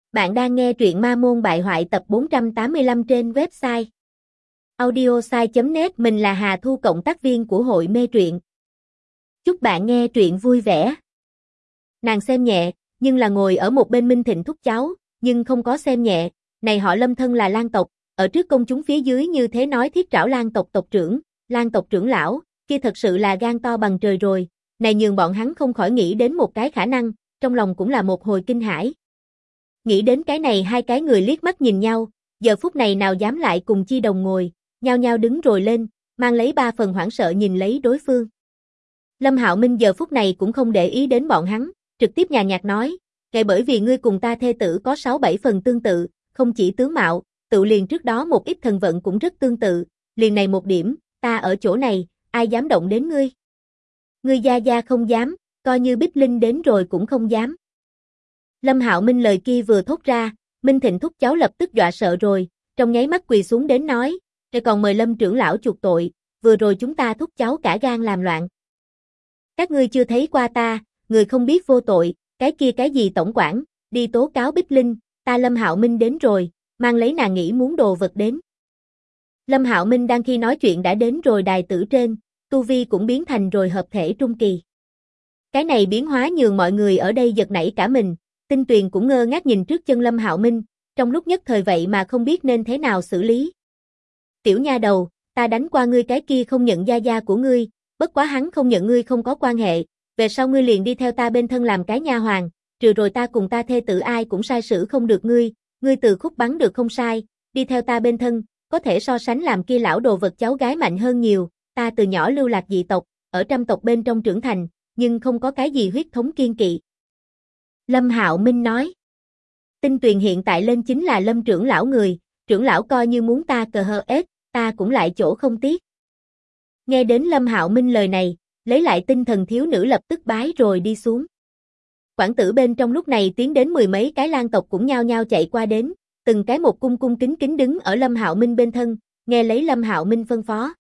Bạn đang nghe truyện Ma Môn Bại Hoại tập 485 trên website audiosai.net. Mình là Hà Thu, cộng tác viên của hội mê truyện. Chúc bạn nghe truyện vui vẻ. Nàng xem nhẹ, nhưng là ngồi ở một bên Minh Thịnh thúc cháu, nhưng không có xem nhẹ. Này họ Lâm thân là Lan tộc, ở trước công chúng phía dưới như thế nói thiết trảo Lan tộc tộc trưởng, Lan tộc trưởng lão, kia thật sự là gan to bằng trời rồi. Này nhường bọn hắn không khỏi nghĩ đến một cái khả năng, trong lòng cũng là một hồi kinh hãi. Nghĩ đến cái này, hai cái người liếc mắt nhìn nhau, giờ phút này nào dám lại cùng chi đồng ngồi, nhao nhao đứng rồi lên, mang lấy ba phần hoảng sợ nhìn lấy đối phương. Lâm Hạo Minh giờ phút này cũng không để ý đến bọn hắn, trực tiếp nhàn nhạt nói, kể bởi vì ngươi cùng ta thê tử có 6-7 phần tương tự, không chỉ tướng mạo, tự liền trước đó một ít thần vận cũng rất tương tự, liền này một điểm, ta ở chỗ này, ai dám động đến ngươi? Ngươi gia gia không dám, coi như Bích Linh đến rồi cũng không dám. Lâm Hạo Minh lời kia vừa thốt ra, Minh Thịnh thúc cháu lập tức dọa sợ rồi, trong nháy mắt quỳ xuống đến nói, rồi còn mời Lâm trưởng lão chuộc tội, vừa rồi chúng ta thúc cháu cả gan làm loạn. Các ngươi chưa thấy qua ta, người không biết vô tội, cái kia cái gì tổng quản, đi tố cáo Bích Linh, ta Lâm Hạo Minh đến rồi, mang lấy nàng nghĩ muốn đồ vật đến. Lâm Hạo Minh đang khi nói chuyện đã đến rồi đài tử trên, tu vi cũng biến thành rồi hợp thể trung kỳ. Cái này biến hóa nhường mọi người ở đây giật nảy cả mình. Tinh Tuyền cũng ngơ ngác nhìn trước chân Lâm Hạo Minh, trong lúc nhất thời vậy mà không biết nên thế nào xử lý. Tiểu nha đầu, ta đánh qua ngươi cái kia không nhận gia gia của ngươi, bất quá hắn không nhận ngươi không có quan hệ, về sau ngươi liền đi theo ta bên thân làm cái nha hoàn, trừ rồi ta cùng ta thê tử ai cũng sai sử không được ngươi từ khúc bắn được không sai, đi theo ta bên thân, có thể so sánh làm kia lão đồ vật cháu gái mạnh hơn nhiều, ta từ nhỏ lưu lạc dị tộc, ở trăm tộc bên trong trưởng thành, nhưng không có cái gì huyết thống kiên kỵ. Lâm Hạo Minh nói. Tinh Tuyền hiện tại lên chính là Lâm trưởng lão người, trưởng lão coi như muốn ta cờ hờ ết, ta cũng lại chỗ không tiếc. Nghe đến Lâm Hạo Minh lời này, lấy lại tinh thần thiếu nữ lập tức bái rồi đi xuống. Quản tử bên trong lúc này tiến đến 10 mấy cái Lan tộc cũng nhao nhao chạy qua đến, từng cái một cung cung kính kính đứng ở Lâm Hạo Minh bên thân, nghe lấy Lâm Hạo Minh phân phó.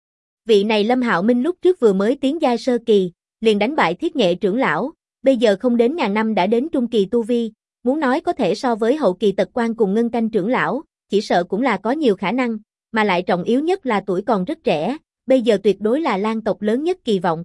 Vị này Lâm Hạo Minh lúc trước vừa mới tiến giai sơ kỳ, liền đánh bại Thiết Nghệ trưởng lão. Bây giờ không đến ngàn năm đã đến trung kỳ tu vi, muốn nói có thể so với hậu kỳ Tật Quan cùng Ngân Canh trưởng lão, chỉ sợ cũng là có nhiều khả năng, mà lại trọng yếu nhất là tuổi còn rất trẻ, bây giờ tuyệt đối là Lan tộc lớn nhất kỳ vọng.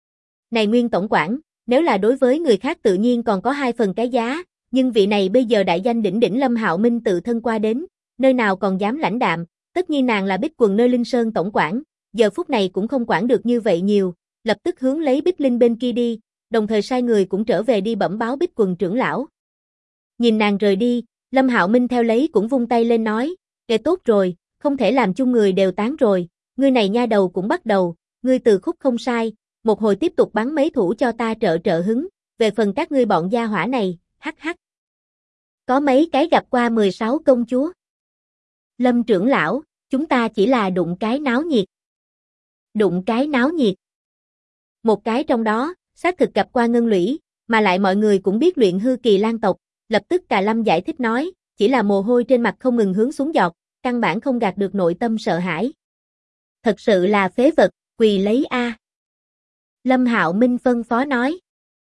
Này Nguyên tổng quản, nếu là đối với người khác tự nhiên còn có 2 phần cái giá, nhưng vị này bây giờ đại danh đỉnh đỉnh Lâm Hạo Minh tự thân qua đến, nơi nào còn dám lãnh đạm, tất nhiên nàng là Bích Quần nơi Linh Sơn tổng quản, giờ phút này cũng không quản được như vậy nhiều, lập tức hướng lấy Bích Linh bên kia đi. Đồng thời sai người cũng trở về đi bẩm báo Bích Quần trưởng lão. Nhìn nàng rời đi, Lâm Hạo Minh theo lấy cũng vung tay lên nói, kệ tốt rồi, không thể làm chung người đều tán rồi, ngươi này nha đầu cũng bắt đầu, ngươi từ khúc không sai, một hồi tiếp tục bắn mấy thủ cho ta trợ hứng, về phần các ngươi bọn gia hỏa này, hắc hắc. Có mấy cái gặp qua 16 công chúa. Lâm trưởng lão, chúng ta chỉ là đụng cái náo nhiệt. Đụng cái náo nhiệt. Một cái trong đó, xác thực gặp qua Ngân Lũy, mà lại mọi người cũng biết luyện hư kỳ Lan tộc, lập tức Cà Lâm giải thích nói, chỉ là mồ hôi trên mặt không ngừng hướng xuống giọt, căn bản không gạt được nội tâm sợ hãi. Thật sự là phế vật, quỳ lấy a. Lâm Hạo Minh phân phó nói.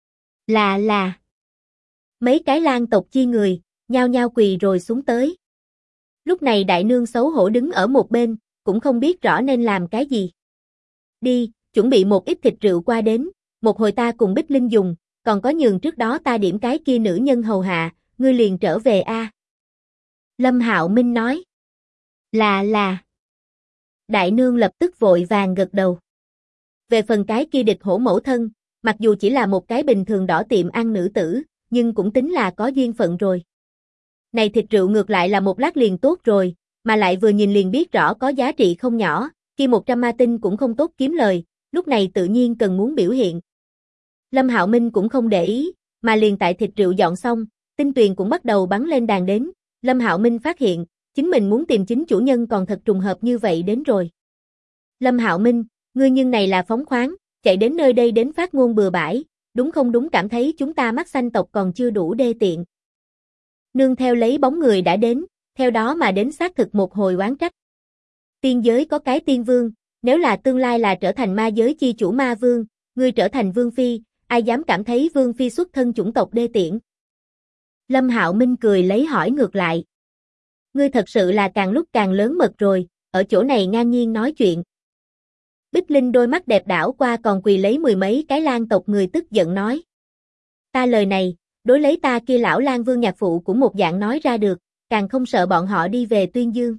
Là. Mấy cái Lan tộc chi người, nhao nhao quỳ rồi xuống tới. Lúc này đại nương xấu hổ đứng ở một bên, cũng không biết rõ nên làm cái gì. Đi, chuẩn bị một ít thịt rượu qua đến. Một hồi ta cùng Bích Linh dùng, còn có nhường trước đó ta điểm cái kia nữ nhân hầu hạ, ngươi liền trở về a. Lâm Hạo Minh nói. Là. Đại nương lập tức vội vàng gật đầu. Về phần cái kia địch hổ mẫu thân, mặc dù chỉ là một cái bình thường đỏ tiệm ăn nữ tử, nhưng cũng tính là có duyên phận rồi. Này thịt rượu ngược lại là một lát liền tốt rồi, mà lại vừa nhìn liền biết rõ có giá trị không nhỏ, kia 100 ma tinh cũng không tốt kiếm lời, lúc này tự nhiên cần muốn biểu hiện. Lâm Hạo Minh cũng không để ý, mà liền tại thịt rượu dọn xong, Tinh Tuyền cũng bắt đầu bắn lên đàn đến, Lâm Hạo Minh phát hiện, chính mình muốn tìm chính chủ nhân còn thật trùng hợp như vậy đến rồi. Lâm Hạo Minh, ngươi nhưng này là phóng khoáng, chạy đến nơi đây đến phát ngôn bừa bãi, đúng không đúng cảm thấy chúng ta mắt xanh tộc còn chưa đủ đê tiện. Nương theo lấy bóng người đã đến, theo đó mà đến xác thực một hồi oán trách. Tiên giới có cái tiên vương, nếu là tương lai là trở thành ma giới chi chủ ma vương, ngươi trở thành vương phi, ai dám cảm thấy vương phi xuất thân chủng tộc đê tiện. Lâm Hạo Minh cười lấy hỏi ngược lại. Ngươi thật sự là càng lúc càng lớn mật rồi, ở chỗ này ngang nhiên nói chuyện. Bích Linh đôi mắt đẹp đảo qua còn quỳ lấy mười mấy cái lang tộc người tức giận nói. Ta lời này, đối lấy ta kia lão lang vương nhạc phụ cũng một dạng nói ra được, càng không sợ bọn họ đi về tuyên dương.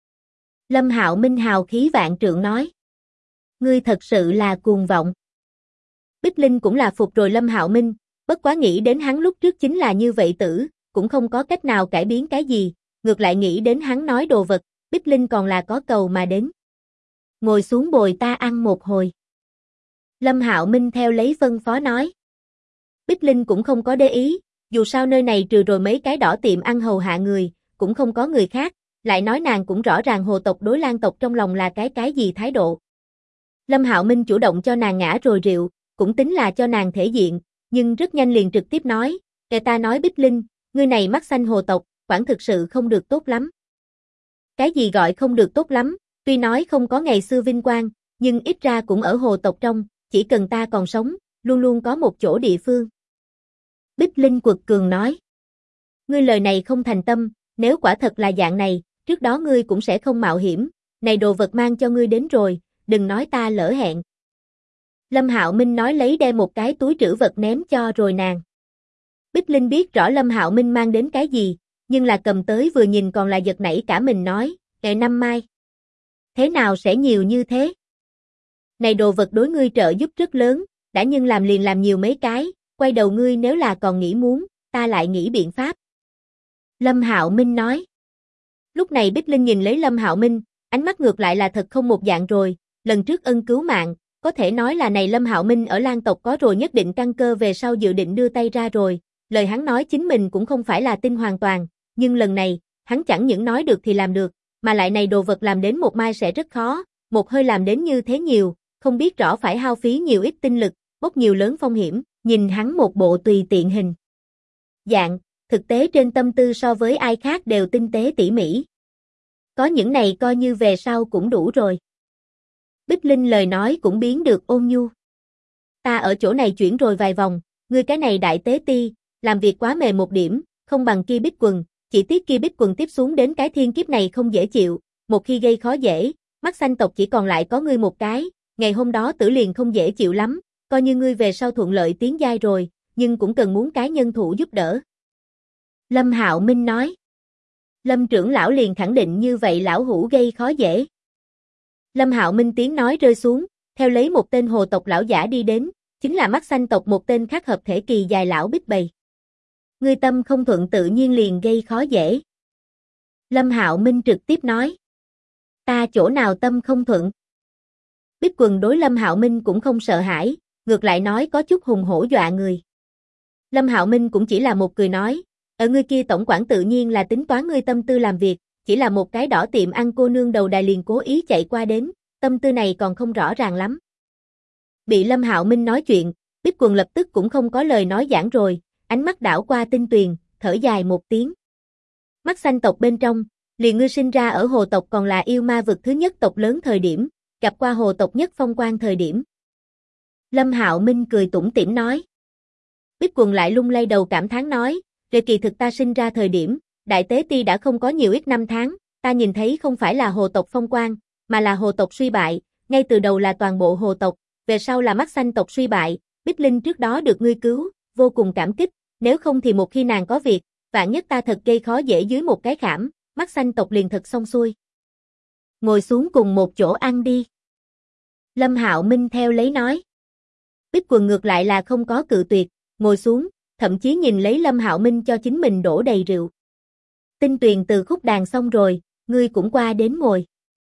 Lâm Hạo Minh hào khí vạn trượng nói. Ngươi thật sự là cuồng vọng. Bích Linh cũng là phục rồi Lâm Hạo Minh, bất quá nghĩ đến hắn lúc trước chính là như vậy tử, cũng không có cách nào cải biến cái gì, ngược lại nghĩ đến hắn nói đồ vật, Bích Linh còn là có cầu mà đến. Ngồi xuống bồi ta ăn một hồi. Lâm Hạo Minh theo lấy phân phó nói. Bích Linh cũng không có để ý, dù sao nơi này trừ rồi mấy cái đỏ tiệm ăn hầu hạ người, cũng không có người khác, lại nói nàng cũng rõ ràng hồ tộc đối lang tộc trong lòng là cái gì thái độ. Lâm Hạo Minh chủ động cho nàng ngã rồi rượu, cũng tính là cho nàng thể diện, nhưng rất nhanh liền trực tiếp nói, kẻ ta nói Bích Linh, ngươi này mắt xanh hồ tộc, quả thực sự không được tốt lắm. Cái gì gọi không được tốt lắm, tuy nói không có ngày xưa vinh quang, nhưng ít ra cũng ở hồ tộc trong, chỉ cần ta còn sống, luôn luôn có một chỗ địa phương. Bích Linh quật cường nói, ngươi lời này không thành tâm, nếu quả thật là dạng này, trước đó ngươi cũng sẽ không mạo hiểm, này đồ vật mang cho ngươi đến rồi, đừng nói ta lỡ hẹn. Lâm Hạo Minh nói lấy đem một cái túi trữ vật ném cho rồi nàng. Bích Linh biết rõ Lâm Hạo Minh mang đến cái gì, nhưng là cầm tới vừa nhìn còn là giật nảy cả mình nói, năm mai. Thế nào sẽ nhiều như thế? Này đồ vật đối ngươi trợ giúp rất lớn, đã nhưng làm liền làm nhiều mấy cái, quay đầu ngươi nếu là còn nghĩ muốn, ta lại nghĩ biện pháp. Lâm Hạo Minh nói. Lúc này Bích Linh nhìn lấy Lâm Hạo Minh, ánh mắt ngược lại là thật không một dạng rồi, lần trước ân cứu mạng, có thể nói là này Lâm Hạo Minh ở Lang tộc có rồi nhất định căn cơ về sau dự định đưa tay ra rồi, lời hắn nói chính mình cũng không phải là tin hoàn toàn, nhưng lần này, hắn chẳng những nói được thì làm được, mà lại này đồ vật làm đến một mai sẽ rất khó, một hơi làm đến như thế nhiều, không biết rõ phải hao phí nhiều ít tinh lực, bốc nhiều lớn phong hiểm, nhìn hắn một bộ tùy tiện hình dạng, thực tế trên tâm tư so với ai khác đều tinh tế tỉ mỉ. Có những này coi như về sau cũng đủ rồi. Bích Linh lời nói cũng biến được ôn nhu. Ta ở chỗ này chuyển rồi vài vòng, ngươi cái này đại tế ti, làm việc quá mề một điểm, không bằng kia Bích Quần, chỉ tiếc kia Bích Quần tiếp xuống đến cái thiên kiếp này không dễ chịu, một khi gây khó dễ, mắt xanh tộc chỉ còn lại có ngươi một cái, ngày hôm đó tử liền không dễ chịu lắm, coi như ngươi về sau thuận lợi tiến giai rồi, nhưng cũng cần muốn cái nhân thủ giúp đỡ. Lâm Hạo Minh nói. Lâm trưởng lão liền khẳng định như vậy lão hủ gây khó dễ. Lâm Hạo Minh tiếng nói rơi xuống, theo lấy một tên hồ tộc lão giả đi đến, chính là mắt xanh tộc một tên khác hợp thể kỳ dài lão Bích Bầy. Ngươi tâm không thuận tự nhiên liền gây khó dễ. Lâm Hạo Minh trực tiếp nói. Ta chỗ nào tâm không thuận? Bích Quần đối Lâm Hạo Minh cũng không sợ hãi, ngược lại nói có chút hùng hổ dọa người. Lâm Hạo Minh cũng chỉ là một cười nói, ở ngươi kia tổng quản tự nhiên là tính toán ngươi tâm tư làm việc, chỉ là một cái đỏ tiệm ăn cô nương đầu đài liền cố ý chạy qua đến, tâm tư này còn không rõ ràng lắm. Bị Lâm Hạo Minh nói chuyện, Bích Quần lập tức cũng không có lời nói giảng rồi, ánh mắt đảo qua Tinh Tuyền, thở dài một tiếng. Mắt xanh tộc bên trong, liền ngươi sinh ra ở hồ tộc còn là yêu ma vực thứ nhất tộc lớn thời điểm, gặp qua hồ tộc nhất phong quang thời điểm. Lâm Hạo Minh cười tủm tỉm nói. Bích Quần lại lung lay đầu cảm thán nói, rồi kỳ thực ta sinh ra thời điểm, đại tế ti đã không có nhiều ít năm tháng, ta nhìn thấy không phải là hồ tộc phong quang, mà là hồ tộc suy bại, ngay từ đầu là toàn bộ hồ tộc, về sau là mắt xanh tộc suy bại, Bích Linh trước đó được ngươi cứu, vô cùng cảm kích, nếu không thì một khi nàng có việc, vạn nhất ta thật gây khó dễ dưới một cái khảm, mắt xanh tộc liền thật xong xuôi. Ngồi xuống cùng một chỗ ăn đi. Lâm Hạo Minh theo lấy nói. Bích Quần ngược lại là không có cự tuyệt, ngồi xuống, thậm chí nhìn lấy Lâm Hạo Minh cho chính mình đổ đầy rượu. Tinh Tuyền từ khúc đàn xong rồi, ngươi cũng qua đến ngồi.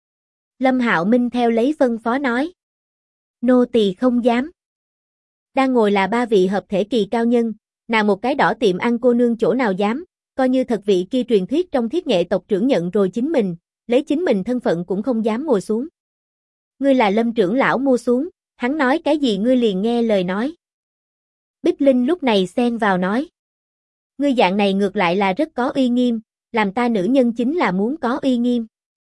Lâm Hạo Minh theo lấy phân phó nói. Nô tỳ không dám. Đang ngồi là ba vị hợp thể kỳ cao nhân, nào một cái đỏ tiệm ăn cô nương chỗ nào dám, coi như thật vị kia truyền thuyết trong thiết nghệ tộc trưởng nhận rồi chính mình, lấy chính mình thân phận cũng không dám ngồi xuống. Ngươi là Lâm trưởng lão mua xuống, hắn nói cái gì ngươi liền nghe lời nói. Bích Linh lúc này xen vào nói. Ngươi dạng này ngược lại là rất có uy nghiêm, làm ta nữ nhân chính là muốn có uy nghiêm.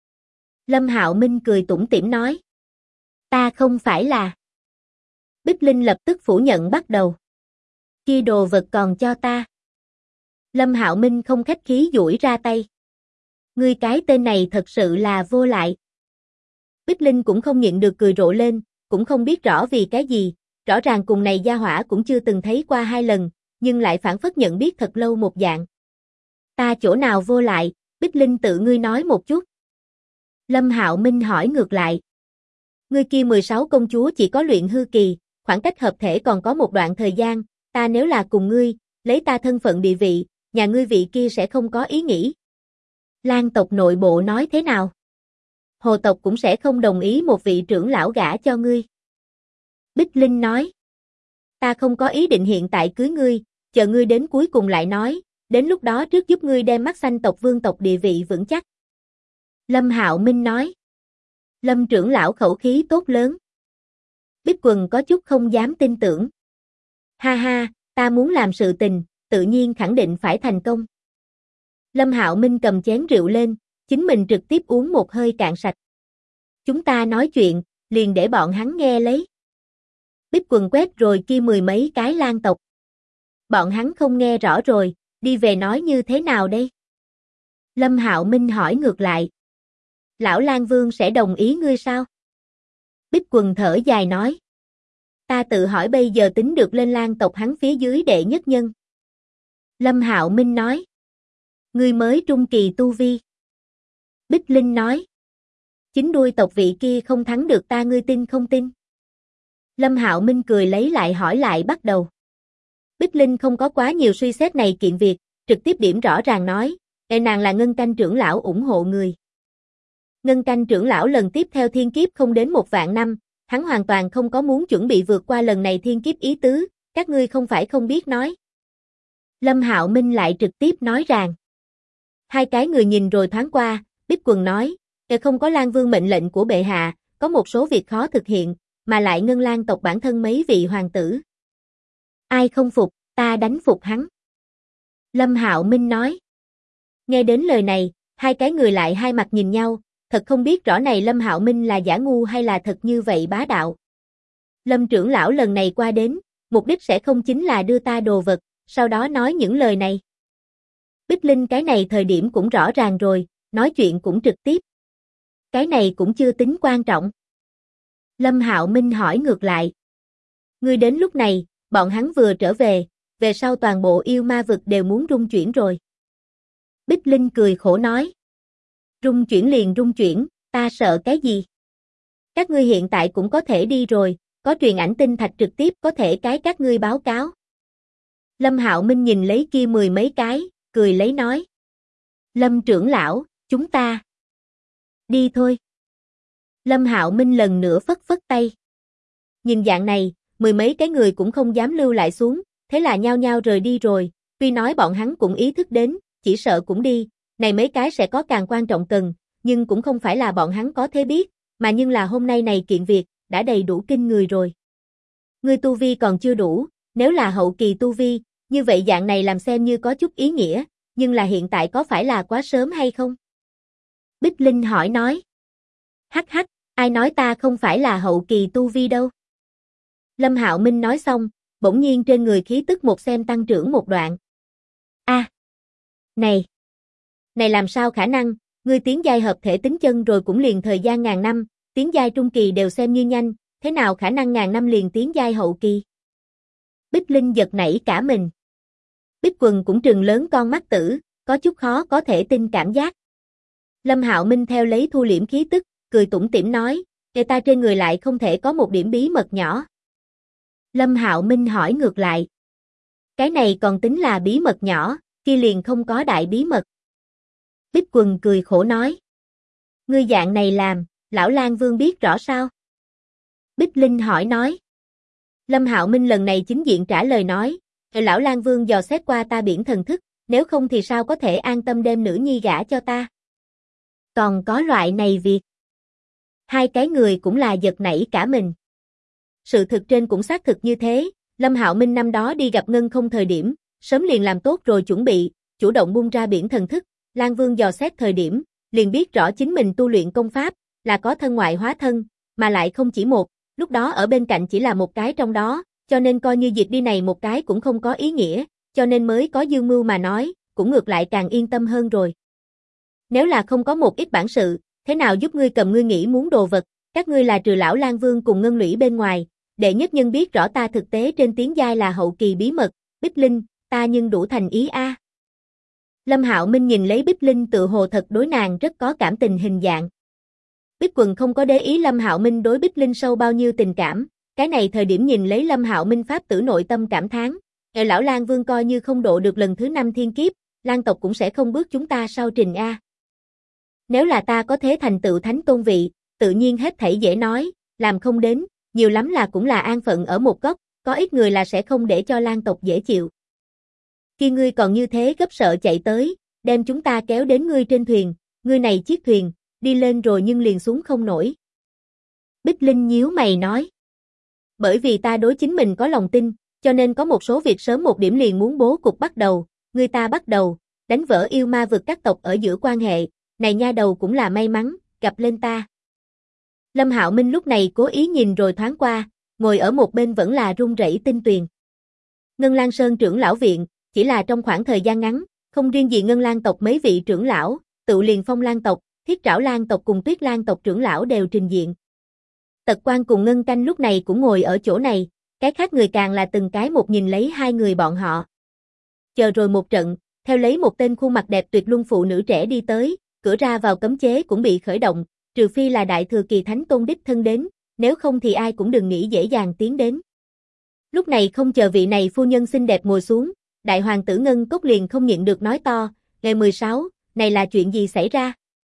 Lâm Hạo Minh cười tủm tỉm nói. Ta không phải là. Bích Linh lập tức phủ nhận bắt đầu. Kia đồ vật còn cho ta. Lâm Hạo Minh không khách khí duỗi ra tay. Ngươi cái tên này thật sự là vô lại. Bích Linh cũng không nhịn được cười rộ lên, cũng không biết rõ vì cái gì, rõ ràng cùng này gia hỏa cũng chưa từng thấy qua 2 lần, nhưng lại phản phất nhận biết thật lâu một dạng. Ta chỗ nào vô lại, Bích Linh tự ngươi nói một chút. Lâm Hạo Minh hỏi ngược lại. Ngươi kia 16 công chúa chỉ có luyện hư kỳ, khoảng cách hợp thể còn có một đoạn thời gian, ta nếu là cùng ngươi, lấy ta thân phận địa vị, nhà ngươi vị kia sẽ không có ý nghĩ. Lan tộc nội bộ nói thế nào? Hồ tộc cũng sẽ không đồng ý một vị trưởng lão gả cho ngươi. Bích Linh nói. Ta không có ý định hiện tại cưới ngươi, chờ ngươi đến cuối cùng lại nói, đến lúc đó trước giúp ngươi đem Mắt Xanh tộc vương tộc địa vị vững chắc. Lâm Hạo Minh nói. Lâm trưởng lão khẩu khí tốt lớn. Bích Quần có chút không dám tin tưởng. Ha ha, ta muốn làm sự tình, tự nhiên khẳng định phải thành công. Lâm Hạo Minh cầm chén rượu lên, chính mình trực tiếp uống một hơi cạn sạch. Chúng ta nói chuyện, liền để bọn hắn nghe lấy. Bích Quần quét rồi kia 10 mấy cái Lan tộc. Bọn hắn không nghe rõ rồi, đi về nói như thế nào đây? Lâm Hạo Minh hỏi ngược lại. Lão Lan Vương sẽ đồng ý ngươi sao? Bích Quần thở dài nói. Ta tự hỏi bây giờ tính được lên Lan tộc hắn phía dưới đệ nhất nhân. Lâm Hạo Minh nói. Ngươi mới trung kỳ tu vi. Bích Linh nói. Chính đuôi tộc vị kia không thắng được ta, ngươi tin không tin? Lâm Hạo Minh cười lấy lại hỏi lại bắt đầu. Bích Linh không có quá nhiều suy xét này kiện việc, trực tiếp điểm rõ ràng nói, nàng là Ngân Canh trưởng lão ủng hộ người. Ngân Canh trưởng lão lần tiếp theo thiên kiếp không đến 1 vạn năm, hắn hoàn toàn không có muốn chuẩn bị vượt qua lần này thiên kiếp ý tứ, các ngươi không phải không biết nói. Lâm Hạo Minh lại trực tiếp nói rằng. Hai cái người nhìn rồi thoáng qua, Bích Quần nói, không có Lan Vương mệnh lệnh của bệ hạ, có một số việc khó thực hiện, mà lại Ngân Lan tộc bản thân mấy vị hoàng tử. Ai không phục, ta đánh phục hắn. Lâm Hạo Minh nói. Nghe đến lời này, hai cái người lại hai mặt nhìn nhau, thật không biết rõ này Lâm Hạo Minh là giả ngu hay là thật như vậy bá đạo. Lâm trưởng lão lần này qua đến, mục đích sẽ không chính là đưa ta đồ vật, sau đó nói những lời này. Bích Linh cái này thời điểm cũng rõ ràng rồi, nói chuyện cũng trực tiếp. Cái này cũng chưa tính quan trọng. Lâm Hạo Minh hỏi ngược lại. Ngươi đến lúc này, bọn hắn vừa trở về sau toàn bộ yêu ma vực đều muốn rung chuyển rồi. Bích Linh cười khổ nói. Rung chuyển liền rung chuyển, ta sợ cái gì? Các ngươi hiện tại cũng có thể đi rồi, có truyền ảnh tinh thạch trực tiếp có thể cái các ngươi báo cáo. Lâm Hạo Minh nhìn lấy kia 10 mấy cái, cười lấy nói. Lâm trưởng lão, chúng ta đi thôi. Lâm Hạo Minh lần nữa phất phất tay. Nhìn dạng này, 10 mấy cái người cũng không dám lưu lại xuống, thế là nhao nhao rời đi rồi, tuy nói bọn hắn cũng ý thức đến, chỉ sợ cũng đi, này mấy cái sẽ có càng quan trọng cần, nhưng cũng không phải là bọn hắn có thế biết, mà nhưng là hôm nay này kiện việc, đã đầy đủ kinh người rồi. Ngươi tu vi còn chưa đủ, nếu là hậu kỳ tu vi, như vậy dạng này làm xem như có chút ý nghĩa, nhưng là hiện tại có phải là quá sớm hay không? Bích Linh hỏi nói. Hắc hắc, ai nói ta không phải là hậu kỳ tu vi đâu? Lâm Hạo Minh nói xong, bỗng nhiên trên người khí tức một xem tăng trưởng một đoạn. Này làm sao khả năng, ngươi tiến giai hợp thể tính chân rồi cũng liền thời gian ngàn năm, tiến giai trung kỳ đều xem như nhanh, thế nào khả năng ngàn năm liền tiến giai hậu kỳ? Bích Linh giật nảy cả mình. Bích Quần cũng trừng lớn con mắt tử, có chút khó có thể tin cảm giác. Lâm Hạo Minh theo lấy thu liễm khí tức, cười tủm tỉm nói, người ta trên người lại không thể có một điểm bí mật nhỏ. Lâm Hạo Minh hỏi ngược lại. Cái này còn tính là bí mật nhỏ, kia liền không có đại bí mật. Bích Quần cười khổ nói. Ngươi dạng này làm, lão Lan Vương biết rõ sao? Bích Linh hỏi nói. Lâm Hạo Minh lần này chính diện trả lời nói, lão Lan Vương dò xét qua ta biển thần thức, nếu không thì sao có thể an tâm đem nữ nhi gả cho ta? Còn có loại này việc. Hai cái người cũng là giật nảy cả mình. Sự thực trên cũng xác thực như thế, Lâm Hạo Minh năm đó đi gặp Ngân Không thời điểm, sớm liền làm tốt rồi chuẩn bị, chủ động bung ra biển thần thức, Lan Vương dò xét thời điểm, liền biết rõ chính mình tu luyện công pháp, là có thân ngoại hóa thân, mà lại không chỉ một, lúc đó ở bên cạnh chỉ là một cái trong đó, cho nên coi như diệt đi này một cái cũng không có ý nghĩa, cho nên mới có dương mưu mà nói, cũng ngược lại càng yên tâm hơn rồi. Nếu là không có một ít bản sự, thế nào giúp ngươi cầm ngươi nghĩ muốn đồ vật, các ngươi là trừ lão Lang Vương cùng Ngân Lũy bên ngoài, đệ nhất nhân biết rõ ta thực tế trên tiến giai là hậu kỳ bí mật, Bích Linh, ta nhưng đủ thành ý a. Lâm Hạo Minh nhìn lấy Bích Linh tự hồ thật đối nàng rất có cảm tình hình dạng. Bích Quần không có để ý Lâm Hạo Minh đối Bích Linh sâu bao nhiêu tình cảm, cái này thời điểm nhìn lấy Lâm Hạo Minh pháp tử nội tâm cảm thán, lão Lang Vương coi như không độ được lần thứ 5 thiên kiếp, Lang tộc cũng sẽ không bước chúng ta sau trình a. Nếu là ta có thế thành tựu thánh tôn vị, tự nhiên hết thảy dễ nói, làm không đến, nhiều lắm là cũng là an phận ở một góc, có ít người là sẽ không để cho Lang tộc dễ chịu. Khi ngươi còn như thế gấp sợ chạy tới, đem chúng ta kéo đến ngươi trên thuyền, ngươi này chiếc thuyền, đi lên rồi nhưng liền xuống không nổi. Bích Linh nhíu mày nói. Bởi vì ta đối chính mình có lòng tin, cho nên có một số việc sớm một điểm liền muốn bố cục bắt đầu, người ta bắt đầu, đánh vỡ yêu ma vực các tộc ở giữa quan hệ, này nha đầu cũng là may mắn, gặp lên ta. Lâm Hạo Minh lúc này cố ý nhìn rồi thoáng qua, ngồi ở một bên vẫn là run rẩy Tinh Tuyền. Ngân Lang Sơn trưởng lão viện, chỉ là trong khoảng thời gian ngắn, không riêng gì Ngân Lang tộc mấy vị trưởng lão, Tự Liền Phong Lang tộc, Thiết Trảo Lang tộc cùng Tuyết Lang tộc trưởng lão đều trình diện. Tật Quan cùng Ngân Canh lúc này cũng ngồi ở chỗ này, cái khác người càng là từng cái một nhìn lấy hai người bọn họ. Chờ rồi một trận, theo lấy một tên khuôn mặt đẹp tuyệt luân phụ nữ trẻ đi tới, cửa ra vào cấm chế cũng bị khởi động, trừ phi là đại thừa kỳ thánh tôn đích thân đến, nếu không thì ai cũng đừng nghĩ dễ dàng tiến đến. Lúc này không chờ vị này phu nhân xinh đẹp ngồi xuống, đại hoàng tử Ngân Cốc liền không nhịn được nói to, ngày 16, này là chuyện gì xảy ra?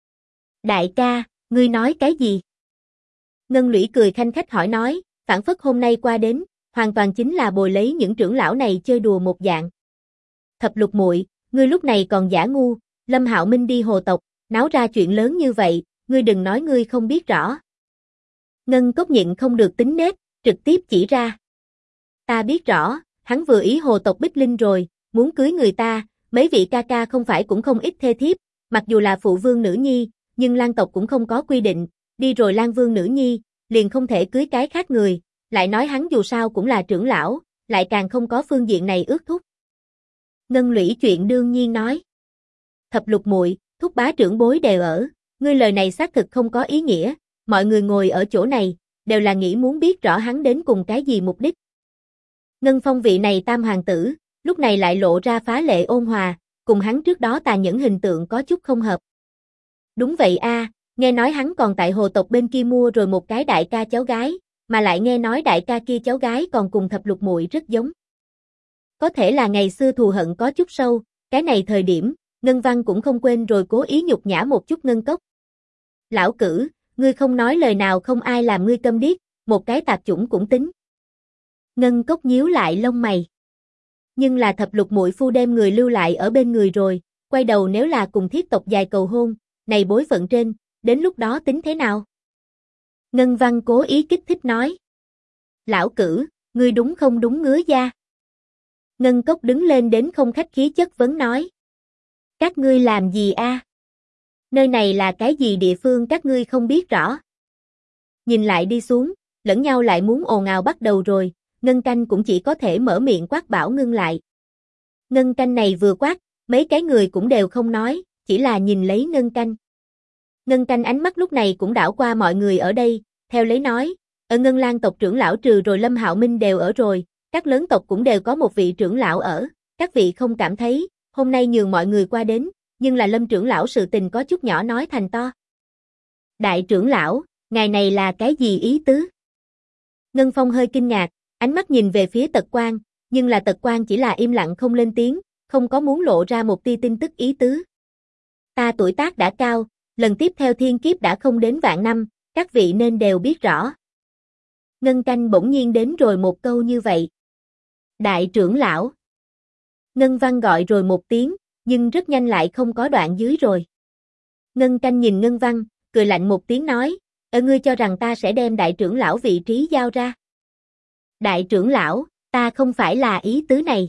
Đại ca, ngươi nói cái gì? Ngân Lũy cười khanh khách hỏi nói, phản phất hôm nay qua đến, hoàn toàn chính là bồi lấy những trưởng lão này chơi đùa một dạng. Thập Lục muội, ngươi lúc này còn giả ngu, Lâm Hạo Minh đi hồ tộc, náo ra chuyện lớn như vậy, ngươi đừng nói ngươi không biết rõ. Ngân Cốc nhịn không được tính nết, trực tiếp chỉ ra. Ta biết rõ, hắn vừa ý hồ tộc Bích Linh rồi, muốn cưới người ta, mấy vị ca ca không phải cũng không ít thê thiếp, mặc dù là phụ vương nữ nhi, nhưng Lang tộc cũng không có quy định, đi rồi Lang vương nữ nhi, liền không thể cưới cái khác người, lại nói hắn dù sao cũng là trưởng lão, lại càng không có phương diện này ước thúc. Ngân Lũy chuyện đương nhiên nói. Thập Lục muội, thúc bá trưởng bối đều ở, ngươi lời này xác thực không có ý nghĩa, mọi người ngồi ở chỗ này, đều là nghĩ muốn biết rõ hắn đến cùng cái gì mục đích. Ngân Phong vị này tam hoàng tử, lúc này lại lộ ra phá lệ ôn hòa, cùng hắn trước đó tàn nhẫn hình tượng có chút không hợp. Đúng vậy a, nghe nói hắn còn tại hồ tộc bên kia mua rồi một cái đại ca cháu gái, mà lại nghe nói đại ca kia cháu gái còn cùng Thập Lục muội rất giống. Có thể là ngày xưa thù hận có chút sâu, cái này thời điểm, Ngân Văn cũng không quên rồi cố ý nhục nhã một chút Ngân Cốc. Lão Cử, ngươi không nói lời nào không ai làm ngươi câm điếc, một cái tạp chủng cũng tính. Ngân Cốc nhíu lại lông mày. Nhưng là Thập Lục muội phu đem người lưu lại ở bên người rồi, quay đầu nếu là cùng Thiết tộc dài cầu hôn, này bối phận trên, đến lúc đó tính thế nào? Ngân Văn cố ý kích thích nói. Lão Cử, ngươi đúng không đúng ngứa da? Ngân Cốc đứng lên đến không khách khí chất vấn nói. Các ngươi làm gì a? Nơi này là cái gì địa phương các ngươi không biết rõ? Nhìn lại đi xuống, lẫn nhau lại muốn ồn ào bắt đầu rồi, Ngân Canh cũng chỉ có thể mở miệng quát bảo ngưng lại. Ngân Canh này vừa quát, mấy cái người cũng đều không nói, chỉ là nhìn lấy Ngân Canh. Ngân Canh ánh mắt lúc này cũng đảo qua mọi người ở đây, theo lấy nói, ở Ngân Lang tộc trưởng lão trừ rồi Lâm Hạo Minh đều ở rồi, các lớn tộc cũng đều có một vị trưởng lão ở, các vị không cảm thấy, hôm nay nhường mọi người qua đến, nhưng là Lâm trưởng lão sự tình có chút nhỏ nói thành to. Đại trưởng lão, ngài này là cái gì ý tứ? Ngân Phong hơi kinh ngạc, ánh mắt nhìn về phía Tật Quan, nhưng là Tật Quan chỉ là im lặng không lên tiếng, không có muốn lộ ra một tia tin tức ý tứ. Ta tuổi tác đã cao, lần tiếp theo thiên kiếp đã không đến vạn năm, các vị nên đều biết rõ. Ngân Canh bỗng nhiên đến rồi một câu như vậy. Đại trưởng lão. Ngân Văn gọi rồi một tiếng, nhưng rất nhanh lại không có đoạn dưới rồi. Ngân Canh nhìn Ngân Văn, cười lạnh một tiếng nói, ngươi cho rằng ta sẽ đem đại trưởng lão vị trí giao ra. Đại trưởng lão, ta không phải là ý tứ này.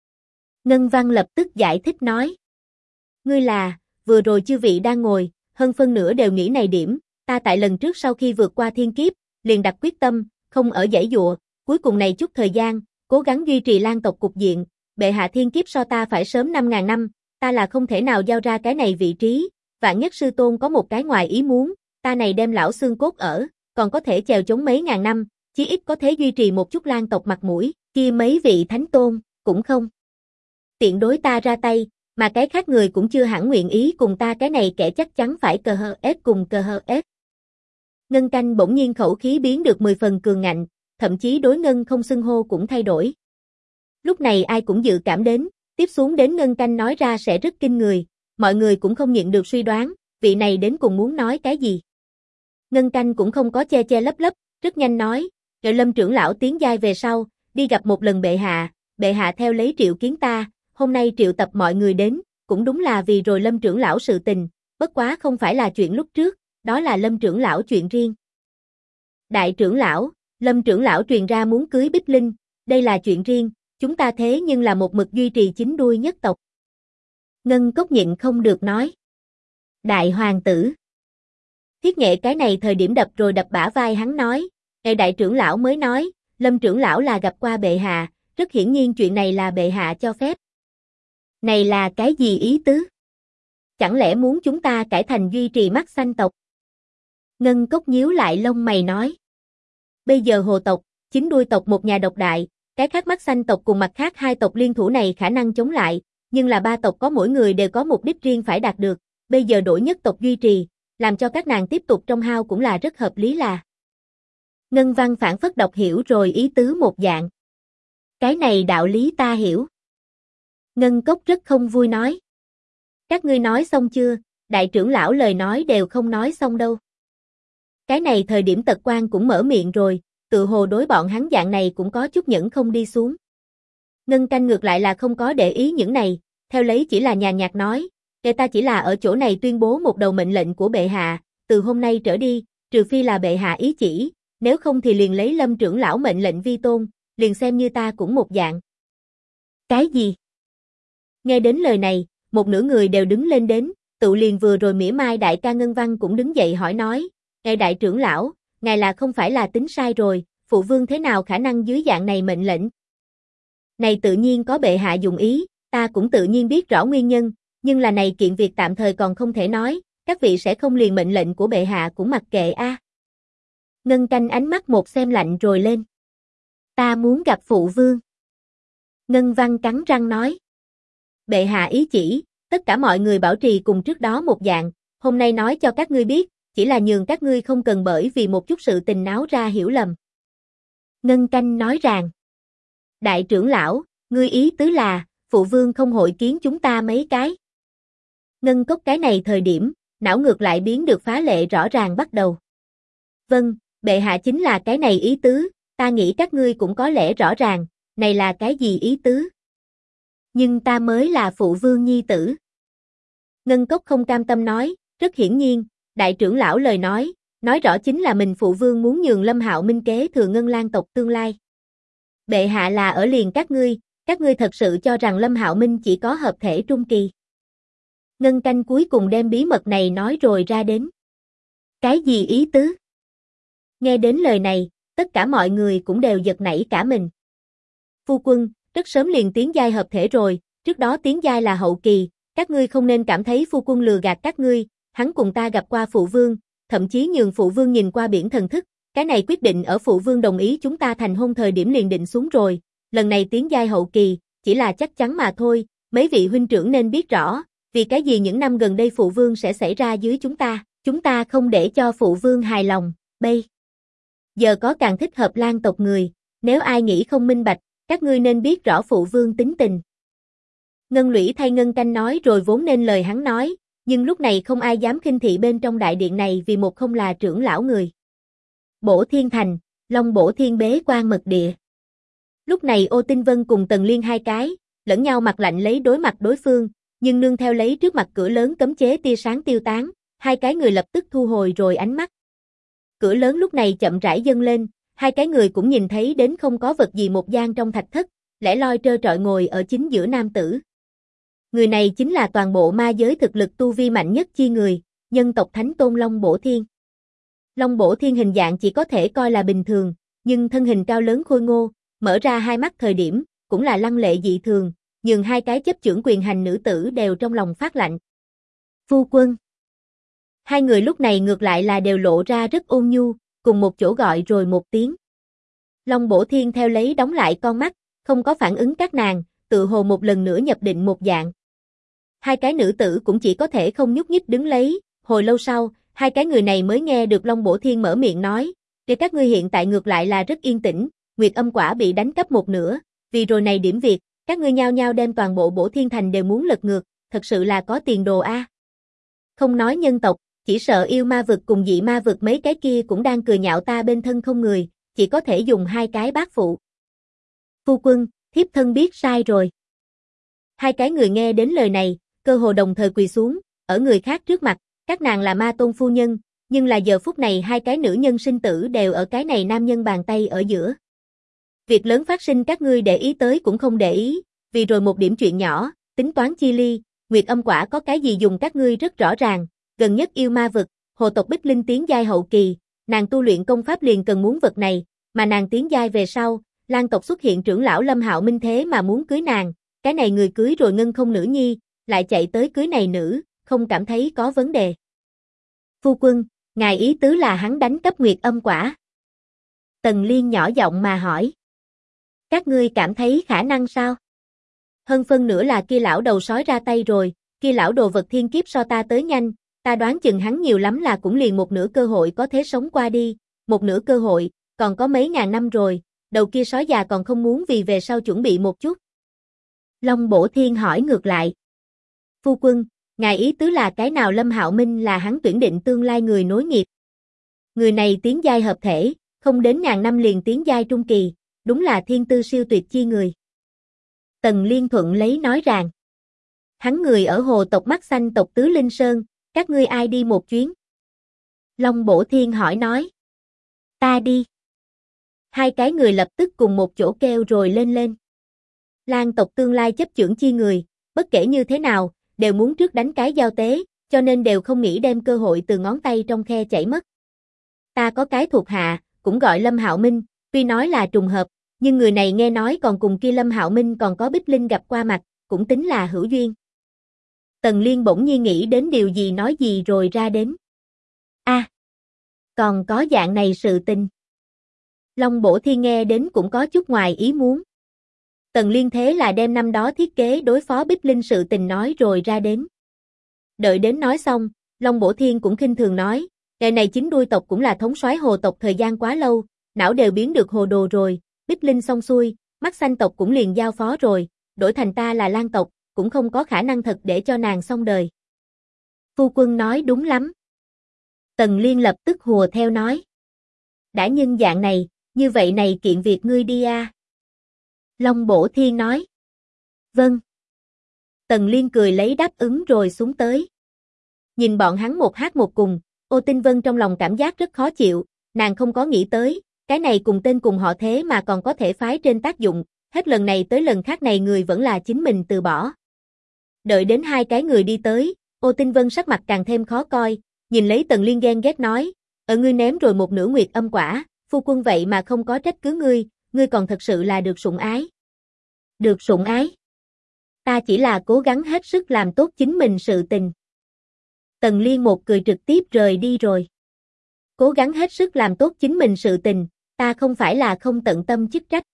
Ngân Văn lập tức giải thích nói. Ngươi là, vừa rồi chư vị đang ngồi, hơn phân nửa đều nghĩ này điểm, ta tại lần trước sau khi vượt qua thiên kiếp, liền đặt quyết tâm, không ở giãy giụa, cuối cùng này chút thời gian, cố gắng duy trì Lang tộc cục diện, bệ hạ thiên kiếp so ta phải sớm 5.000 năm, ta là không thể nào giao ra cái này vị trí, vạn nhất sư tôn có một cái ngoài ý muốn, ta này đem lão xương cốt ở, còn có thể chèo chống mấy ngàn năm, chí ít có thể duy trì một chút Lan tộc mặt mũi, kia mấy vị thánh tôn, cũng không tiện đối ta ra tay, mà cái khác người cũng chưa hẳn nguyện ý cùng ta cái này kẻ chắc chắn phải cờ hờ ép cùng cờ hờ ép. Ngân Canh bỗng nhiên khẩu khí biến được 10 phần cường ngạnh, thậm chí đối Ngân không xưng hô cũng thay đổi. Lúc này ai cũng dự cảm đến, tiếp xuống đến Ngân Canh nói ra sẽ rất kinh người, mọi người cũng không nhịn được suy đoán, vị này đến cùng muốn nói cái gì. Ngân Canh cũng không có che che lấp lấp, rất nhanh nói, đợi Lâm trưởng lão tiến giai về sau, đi gặp một lần bệ hạ theo lấy triệu kiến ta, hôm nay triệu tập mọi người đến, cũng đúng là vì rồi Lâm trưởng lão sự tình, bất quá không phải là chuyện lúc trước, đó là Lâm trưởng lão chuyện riêng. Đại trưởng lão, Lâm trưởng lão truyền ra muốn cưới Bích Linh, đây là chuyện riêng, chúng ta thế nhưng là một mực duy trì chính đuôi nhất tộc. Ngân Cốc nhịn không được nói. Đại hoàng tử. Thiết Nghệ cái này thời điểm đập rồi đập bả vai hắn nói, đại trưởng lão mới nói, Lâm trưởng lão là gặp qua bệ hạ, rất hiển nhiên chuyện này là bệ hạ cho phép. Này là cái gì ý tứ? Chẳng lẽ muốn chúng ta cải thành duy trì mắt xanh tộc? Ngân Cốc nhíu lại lông mày nói. Bây giờ hồ tộc, chính đuôi tộc một nhà độc đại, cái khác mắt xanh tộc cùng mặt khác hai tộc liên thủ này khả năng chống lại, nhưng là ba tộc có mỗi người đều có mục đích riêng phải đạt được, bây giờ đổi nhất tộc duy trì, làm cho các nàng tiếp tục trong hao cũng là rất hợp lý là. Ngân Văn phản phất đọc hiểu rồi ý tứ một dạng. Cái này đạo lý ta hiểu. Ngân Cốc rất không vui nói. Các ngươi nói xong chưa, đại trưởng lão lời nói đều không nói xong đâu. Cái này thời điểm Tật Quan cũng mở miệng rồi, tự hồ đối bọn hắn dạng này cũng có chút nhẫn không đi xuống. Ngân Canh ngược lại là không có để ý những này, theo lấy chỉ là nhàn nhạt nói, kể ta chỉ là ở chỗ này tuyên bố một đầu mệnh lệnh của bệ hạ, từ hôm nay trở đi, trừ phi là bệ hạ ý chỉ, nếu không thì liền lấy Lâm trưởng lão mệnh lệnh vi tôn, liền xem như ta cũng một dạng. Cái gì? Nghe đến lời này, một nửa người đều đứng lên đến, tự liền vừa rồi mỉa mai đại ca Ngân Văn cũng đứng dậy hỏi nói, ngài đại trưởng lão, ngài là không phải là tính sai rồi, phụ vương thế nào khả năng dưới dạng này mệnh lệnh? Này tự nhiên có bệ hạ dùng ý, ta cũng tự nhiên biết rõ nguyên nhân, nhưng là này kiện việc tạm thời còn không thể nói, các vị sẽ không liền mệnh lệnh của bệ hạ cũng mặc kệ a. Ngân Canh ánh mắt một xem lạnh rồi lên. Ta muốn gặp phụ vương. Ngân Văn cắn răng nói. Bệ hạ ý chỉ, tất cả mọi người bảo trì cùng trước đó một dạng, hôm nay nói cho các ngươi biết, chỉ là nhường các ngươi không cần bởi vì một chút sự tình náo ra hiểu lầm. Ngân Canh nói rằng, đại trưởng lão, ngươi ý tứ là, phụ vương không hội kiến chúng ta mấy cái. Ngân Cốc cái này thời điểm, não ngược lại biến được phá lệ rõ ràng bắt đầu. Vâng, bệ hạ chính là cái này ý tứ, ta nghĩ các ngươi cũng có lẽ rõ ràng, này là cái gì ý tứ. Nhưng ta mới là phụ vương nhi tử. Ngân Cốc không cam tâm nói, rất hiển nhiên, đại trưởng lão lời nói rõ chính là mình phụ vương muốn nhường Lâm Hạo Minh kế thừa Ngân Lan tộc tương lai. Bệ hạ là ở liền các ngươi thật sự cho rằng Lâm Hạo Minh chỉ có hợp thể trung kỳ. Ngân Canh cuối cùng đem bí mật này nói rồi ra đến. Cái gì ý tứ? Nghe đến lời này, tất cả mọi người cũng đều giật nảy cả mình. Phu quân, rất sớm liền tiến giai hợp thể rồi, trước đó tiến giai là hậu kỳ, các ngươi không nên cảm thấy phu quân lừa gạt các ngươi, hắn cùng ta gặp qua phụ vương, thậm chí nhường phụ vương nhìn qua biển thần thức, cái này quyết định ở phụ vương đồng ý chúng ta thành hôn thời điểm liền định xuống rồi, lần này tiến giai hậu kỳ, chỉ là chắc chắn mà thôi, mấy vị huynh trưởng nên biết rõ, vì cái gì những năm gần đây phụ vương sẽ xảy ra dưới chúng ta không để cho phụ vương hài lòng, bây giờ có càng thích hợp Lan tộc người, nếu ai nghĩ không minh bạch, các ngươi nên biết rõ phụ vương tính tình. Ngân Lũy thay Ngân Canh nói rồi vốn nên lời hắn nói, nhưng lúc này không ai dám khinh thị bên trong đại điện này vì một không là trưởng lão người. Bổ Thiên Thành, Long Bổ Thiên bế quan mật địa. Lúc này Ô Tinh Vân cùng Tần Liên hai cái, lẫn nhau mặt lạnh lấy đối mặt đối phương, nhưng nương theo lấy trước mặt cửa lớn cấm chế tia sáng tiêu tán, hai cái người lập tức thu hồi rồi ánh mắt. Cửa lớn lúc này chậm rãi dâng lên, hai cái người cũng nhìn thấy đến không có vật gì một gian trong thạch thất, lẻ loi trơ trọi ngồi ở chính giữa nam tử. Người này chính là toàn bộ ma giới thực lực tu vi mạnh nhất chi người, nhân tộc Thánh Tôn Long Bổ Thiên. Long Bổ Thiên hình dạng chỉ có thể coi là bình thường, nhưng thân hình cao lớn khôi ngô, mở ra hai mắt thời điểm, cũng là lăng lệ dị thường, nhường hai cái chấp chưởng quyền hành nữ tử đều trong lòng phát lạnh. Phu quân. Hai người lúc này ngược lại là đều lộ ra rất ôn nhu, cùng một chỗ gọi rồi một tiếng. Long Bổ Thiên theo lấy đóng lại con mắt, không có phản ứng các nàng, tự hồ một lần nữa nhập định một dạng. Hai cái nữ tử cũng chỉ có thể không nhúc nhích đứng lấy, hồi lâu sau, hai cái người này mới nghe được Long Bổ Thiên mở miệng nói, để các ngươi hiện tại ngược lại là rất yên tĩnh, Nguyệt Âm Quả bị đánh cắp một nửa, vì rồi này điểm việc, các ngươi nhao nhao đem toàn bộ Bổ Thiên Thành đều muốn lật ngược, thật sự là có tiền đồ a. Không nói nhân tộc, chỉ sợ yêu ma vực cùng dị ma vực mấy cái kia cũng đang cười nhạo ta bên thân không người, chỉ có thể dùng hai cái bác phụ. Phu quân, thiếp thân biết sai rồi. Hai cái người nghe đến lời này, cơ hồ đồng thời quỳ xuống, ở người khác trước mặt, các nàng là ma tôn phu nhân, nhưng là giờ phút này hai cái nữ nhân sinh tử đều ở cái này nam nhân bàn tay ở giữa. Việc lớn phát sinh các ngươi để ý tới cũng không để ý, vì rồi một điểm chuyện nhỏ, tính toán chi ly, Nguyệt Âm Quả có cái gì dùng các ngươi rất rõ ràng, gần nhất yêu ma vực, hồ tộc Bích Linh tiến giai hậu kỳ, nàng tu luyện công pháp liền cần muốn vật này, mà nàng tiến giai về sau, Lan tộc xuất hiện trưởng lão Lâm Hạo Minh thế mà muốn cưới nàng, cái này người cưới rồi ngân không nữ nhi, lại chạy tới cưới này nữ, không cảm thấy có vấn đề. Phu quân, ngài ý tứ là hắn đánh cắp Nguyệt Âm Quả. Tần Liên nhỏ giọng mà hỏi. Các ngươi cảm thấy khả năng sao? Hơn phân nửa là kia lão đầu sói ra tay rồi, kia lão đồ vật thiên kiếp so ta tới nhanh, ta đoán chừng hắn nhiều lắm là cũng liền một nửa cơ hội có thế sống qua đi, một nửa cơ hội, còn có mấy ngàn năm rồi, đầu kia sói già còn không muốn vì về sau chuẩn bị một chút. Long Bổ Thiên hỏi ngược lại. Phu quân, ngài ý tứ là cái nào Lâm Hạo Minh là hắn tuyển định tương lai người nối nghiệp. Người này tiến giai hợp thể, không đến ngàn năm liền tiến giai trung kỳ, đúng là thiên tư siêu tuyệt chi người. Tần Liên thuận lấy nói rằng. Hắn người ở hồ tộc Mắt Xanh tộc Tứ Linh Sơn, các ngươi ai đi một chuyến? Long Bổ Thiên hỏi nói. Ta đi. Hai cái người lập tức cùng một chỗ kêu rồi lên. Lan tộc tương lai chấp chưởng chi người, bất kể như thế nào, đều muốn trước đánh cái giao tế, cho nên đều không nghĩ đem cơ hội từ ngón tay trong khe chảy mất. Ta có cái thuộc hạ, cũng gọi Lâm Hạo Minh, tuy nói là trùng hợp, nhưng người này nghe nói còn cùng kia Lâm Hạo Minh còn có Bích Linh gặp qua mặt, cũng tính là hữu duyên. Tần Liên bỗng nhiên nghĩ đến điều gì nói gì rồi ra đến. Còn có dạng này sự tình. Long Bổ Thiên nghe đến cũng có chút ngoài ý muốn. Tần Liên thế là đem năm đó thiết kế đối phó Bích Linh sự tình nói rồi ra đến. Đợi đến nói xong, Long Bổ Thiên cũng khinh thường nói, ngày này chính đuôi tộc cũng là thống soái hồ tộc thời gian quá lâu, não đều biến được hồ đồ rồi, Bích Linh xong xuôi, Mắt Xanh tộc cũng liền giao phó rồi, đổi thành ta là Lan tộc, cũng không có khả năng thật để cho nàng xong đời. Phu quân nói đúng lắm. Tần Liên lập tức hùa theo nói. Đã nhân dạng này, như vậy này kiện việc ngươi đi a. Long Bổ Thiên nói. Vâng. Tần Liên cười lấy đáp ứng rồi xuống tới. Nhìn bọn hắn một hát một cùng, Ô Tinh Vân trong lòng cảm giác rất khó chịu, nàng không có nghĩ tới, cái này cùng tên cùng họ thế mà còn có thể phái trên tác dụng, hết lần này tới lần khác này người vẫn là chính mình từ bỏ. Đợi đến hai cái người đi tới, Ô Tinh Vân sắc mặt càng thêm khó coi, nhìn lấy Tần Liên ghen ghét nói, ở ngươi ném rồi một nửa Nguyệt Âm Quả, phu quân vậy mà không có trách cứ ngươi còn thật sự là được sủng ái. Được sủng ái? Ta chỉ là cố gắng hết sức làm tốt chính mình sự tình. Tần Liên một cười trực tiếp rời đi rồi. Cố gắng hết sức làm tốt chính mình sự tình, ta không phải là không tận tâm chức trách.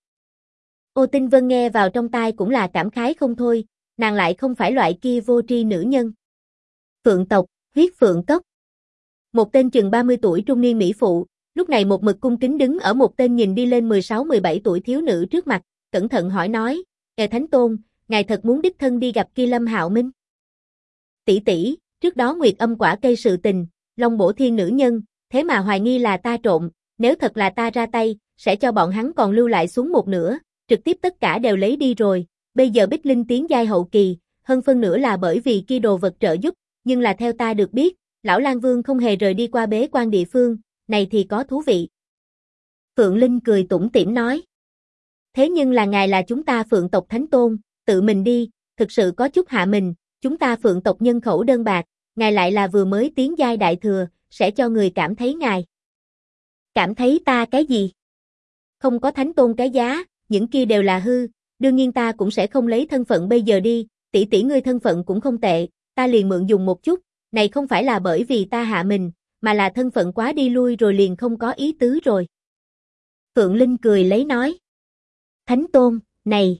Ô Tinh Vân nghe vào trong tai cũng là cảm khái không thôi, nàng lại không phải loại kia vô tri nữ nhân. Phượng tộc, huyết phượng cốc. Một tên chừng 30 tuổi trung niên mỹ phụ, lúc này một mực cung kính đứng ở một tên nhìn đi lên 16-17 tuổi thiếu nữ trước mặt, cẩn thận hỏi nói, Thánh Tôn, ngài thật muốn đích thân đi gặp kia Lâm Hạo Minh? Tỷ tỷ, trước đó Nguyệt Âm Quả cây sự tình, Long Bổ Thiên nữ nhân, thế mà hoài nghi là ta trộn, nếu thật là ta ra tay, sẽ cho bọn hắn còn lưu lại xuống một nửa, trực tiếp tất cả đều lấy đi rồi, bây giờ Bích Linh tiến giai hậu kỳ, hơn phân nửa là bởi vì kia đồ vật trợ giúp, nhưng là theo ta được biết, Lão Lang Vương không hề rời đi qua bế quan địa phương, này thì có thú vị. Phượng Linh cười tủm tỉm nói. Thế nhưng là ngài là chúng ta Phượng tộc Thánh Tôn, tự mình đi, thực sự có chút hạ mình, chúng ta Phượng tộc nhân khẩu đơn bạc, ngài lại là vừa mới tiến giai đại thừa, sẽ cho người cảm thấy ngài. Cảm thấy ta cái gì? Không có Thánh Tôn cái giá, những kia đều là hư, đương nhiên ta cũng sẽ không lấy thân phận bây giờ đi, tỷ tỷ ngươi thân phận cũng không tệ, ta liền mượn dùng một chút, này không phải là bởi vì ta hạ mình, mà là thân phận quá đi lui rồi liền không có ý tứ rồi. Phượng Linh cười lấy nói. Thánh Tôn, này.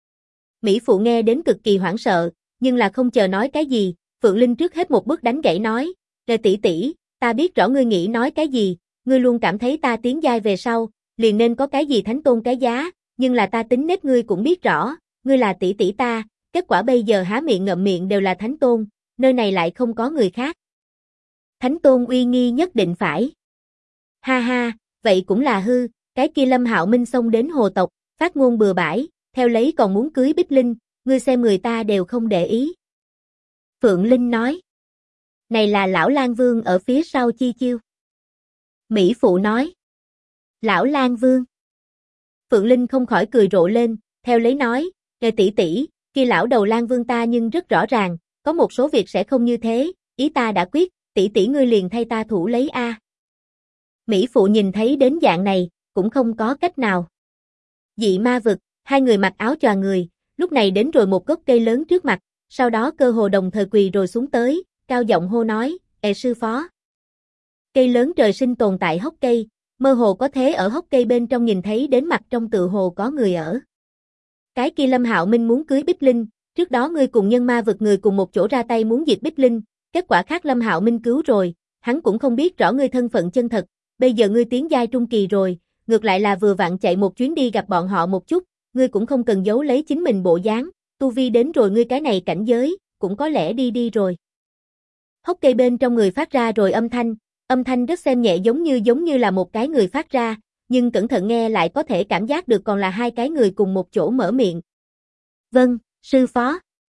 Mỹ Phụ nghe đến cực kỳ hoảng sợ, nhưng là không chờ nói cái gì, Phượng Linh trước hết một bước đánh gãy nói, "Lê tỷ tỷ, ta biết rõ ngươi nghĩ nói cái gì, ngươi luôn cảm thấy ta tiến giai về sau, liền nên có cái gì Thánh Tôn cái giá, nhưng là ta tính nết ngươi cũng biết rõ, ngươi là tỷ tỷ ta, kết quả bây giờ há miệng ngậm miệng đều là Thánh Tôn, nơi này lại không có người khác. Thánh Tôn uy nghi nhất định phải." Ha ha, vậy cũng là hư, cái kia Lâm Hạo Minh xông đến hồ tộc, phát ngôn bừa bãi, theo lấy còn muốn cưới Bích Linh, ngươi xem người ta đều không để ý. Phượng Linh nói. Này là lão Lang Vương ở phía sau chi chiêu. Mỹ Phụ nói. Lão Lang Vương. Phượng Linh không khỏi cười rộ lên, theo lấy nói, "Nghe tỷ tỷ, kia lão đầu Lang Vương ta nhưng rất rõ ràng, có một số việc sẽ không như thế, ý ta đã quyết, tỷ tỷ ngươi liền thay ta thủ lấy a." Mỹ Phụ nhìn thấy đến dạng này, cũng không có cách nào. Dị ma vực, hai người mặc áo choàng người, lúc này đến rồi một gốc cây lớn trước mặt, sau đó cơ hồ đồng thời quỳ rồi xuống tới, cao giọng hô nói, "Ệ sư phó." Cây lớn trời sinh tồn tại hốc cây, mơ hồ có thế ở hốc cây bên trong nhìn thấy đến mặt trong tự hồ có người ở. Cái kia Lâm Hạo Minh muốn cưới Bích Linh, trước đó ngươi cùng nhân ma vực người cùng một chỗ ra tay muốn diệt Bích Linh, kết quả khác Lâm Hạo Minh cứu rồi, hắn cũng không biết rõ ngươi thân phận chân thật, bây giờ ngươi tiến giai trung kỳ rồi, ngược lại là vừa vặn chạy một chuyến đi gặp bọn họ một chút, ngươi cũng không cần giấu lấy chính mình bộ dáng, tu vi đến rồi ngươi cái này cảnh giới, cũng có lẽ đi rồi. Hốc cây bên trong người phát ra rồi âm thanh rất xem nhẹ giống như là một cái người phát ra, nhưng cẩn thận nghe lại có thể cảm giác được còn là hai cái người cùng một chỗ mở miệng. "Vâng, sư phó."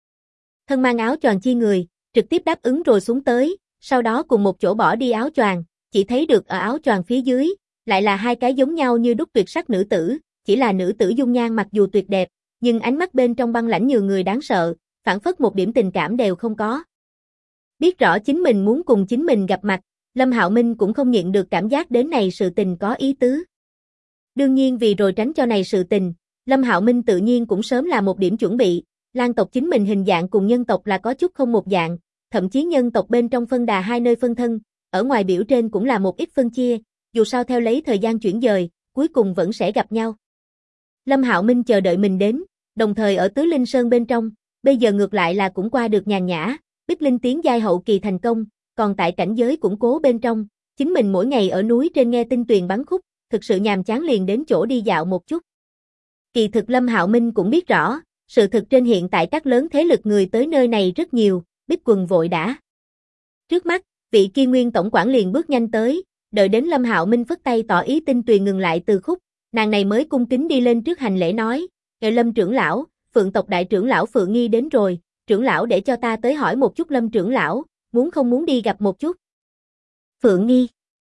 Thân mang áo choàng chi người, trực tiếp đáp ứng rồi xuống tới, sau đó cùng một chỗ bỏ đi áo choàng, chỉ thấy được ở áo choàng phía dưới, lại là hai cái giống nhau như đúc tuyệt sắc nữ tử, chỉ là nữ tử dung nhan mặc dù tuyệt đẹp, nhưng ánh mắt bên trong băng lãnh nhường người đáng sợ, phảng phất một điểm tình cảm đều không có. Biết rõ chính mình muốn cùng chính mình gặp mặt, Lâm Hạo Minh cũng không nhịn được cảm giác đến này sự tình có ý tứ. Đương nhiên vì rồi tránh cho này sự tình, Lâm Hạo Minh tự nhiên cũng sớm là một điểm chuẩn bị, Lang tộc chính mình hình dạng cùng nhân tộc là có chút không một dạng, thậm chí nhân tộc bên trong phân đà hai nơi phân thân, ở ngoài biểu trên cũng là một ít phân chia, dù sao theo lấy thời gian chuyển dời, cuối cùng vẫn sẽ gặp nhau. Lâm Hạo Minh chờ đợi mình đến, đồng thời ở Tứ Linh Sơn bên trong, bây giờ ngược lại là cũng qua được nhàn nhã, Bích Linh tiến giai hậu kỳ thành công, còn tại cảnh giới củng cố bên trong, chính mình mỗi ngày ở núi trên nghe tinh tuyền bắn khúc, thực sự nhàm chán liền đến chỗ đi dạo một chút. Kỳ thực Lâm Hạo Minh cũng biết rõ, sự thực trên hiện tại các lớn thế lực người tới nơi này rất nhiều, Bích Quần vội đã. Trước mắt, vị kia Nguyên tổng quản liền bước nhanh tới, đợi đến Lâm Hạo Minh phất tay tỏ ý tinh tuyền ngừng lại từ khúc, nàng này mới cung kính đi lên trước hành lễ nói, "Ngài Lâm trưởng lão, Phượng tộc đại trưởng lão Phượng Nghi đến rồi, trưởng lão để cho ta tới hỏi một chút Lâm trưởng lão, muốn không muốn đi gặp một chút." Phượng Nghi.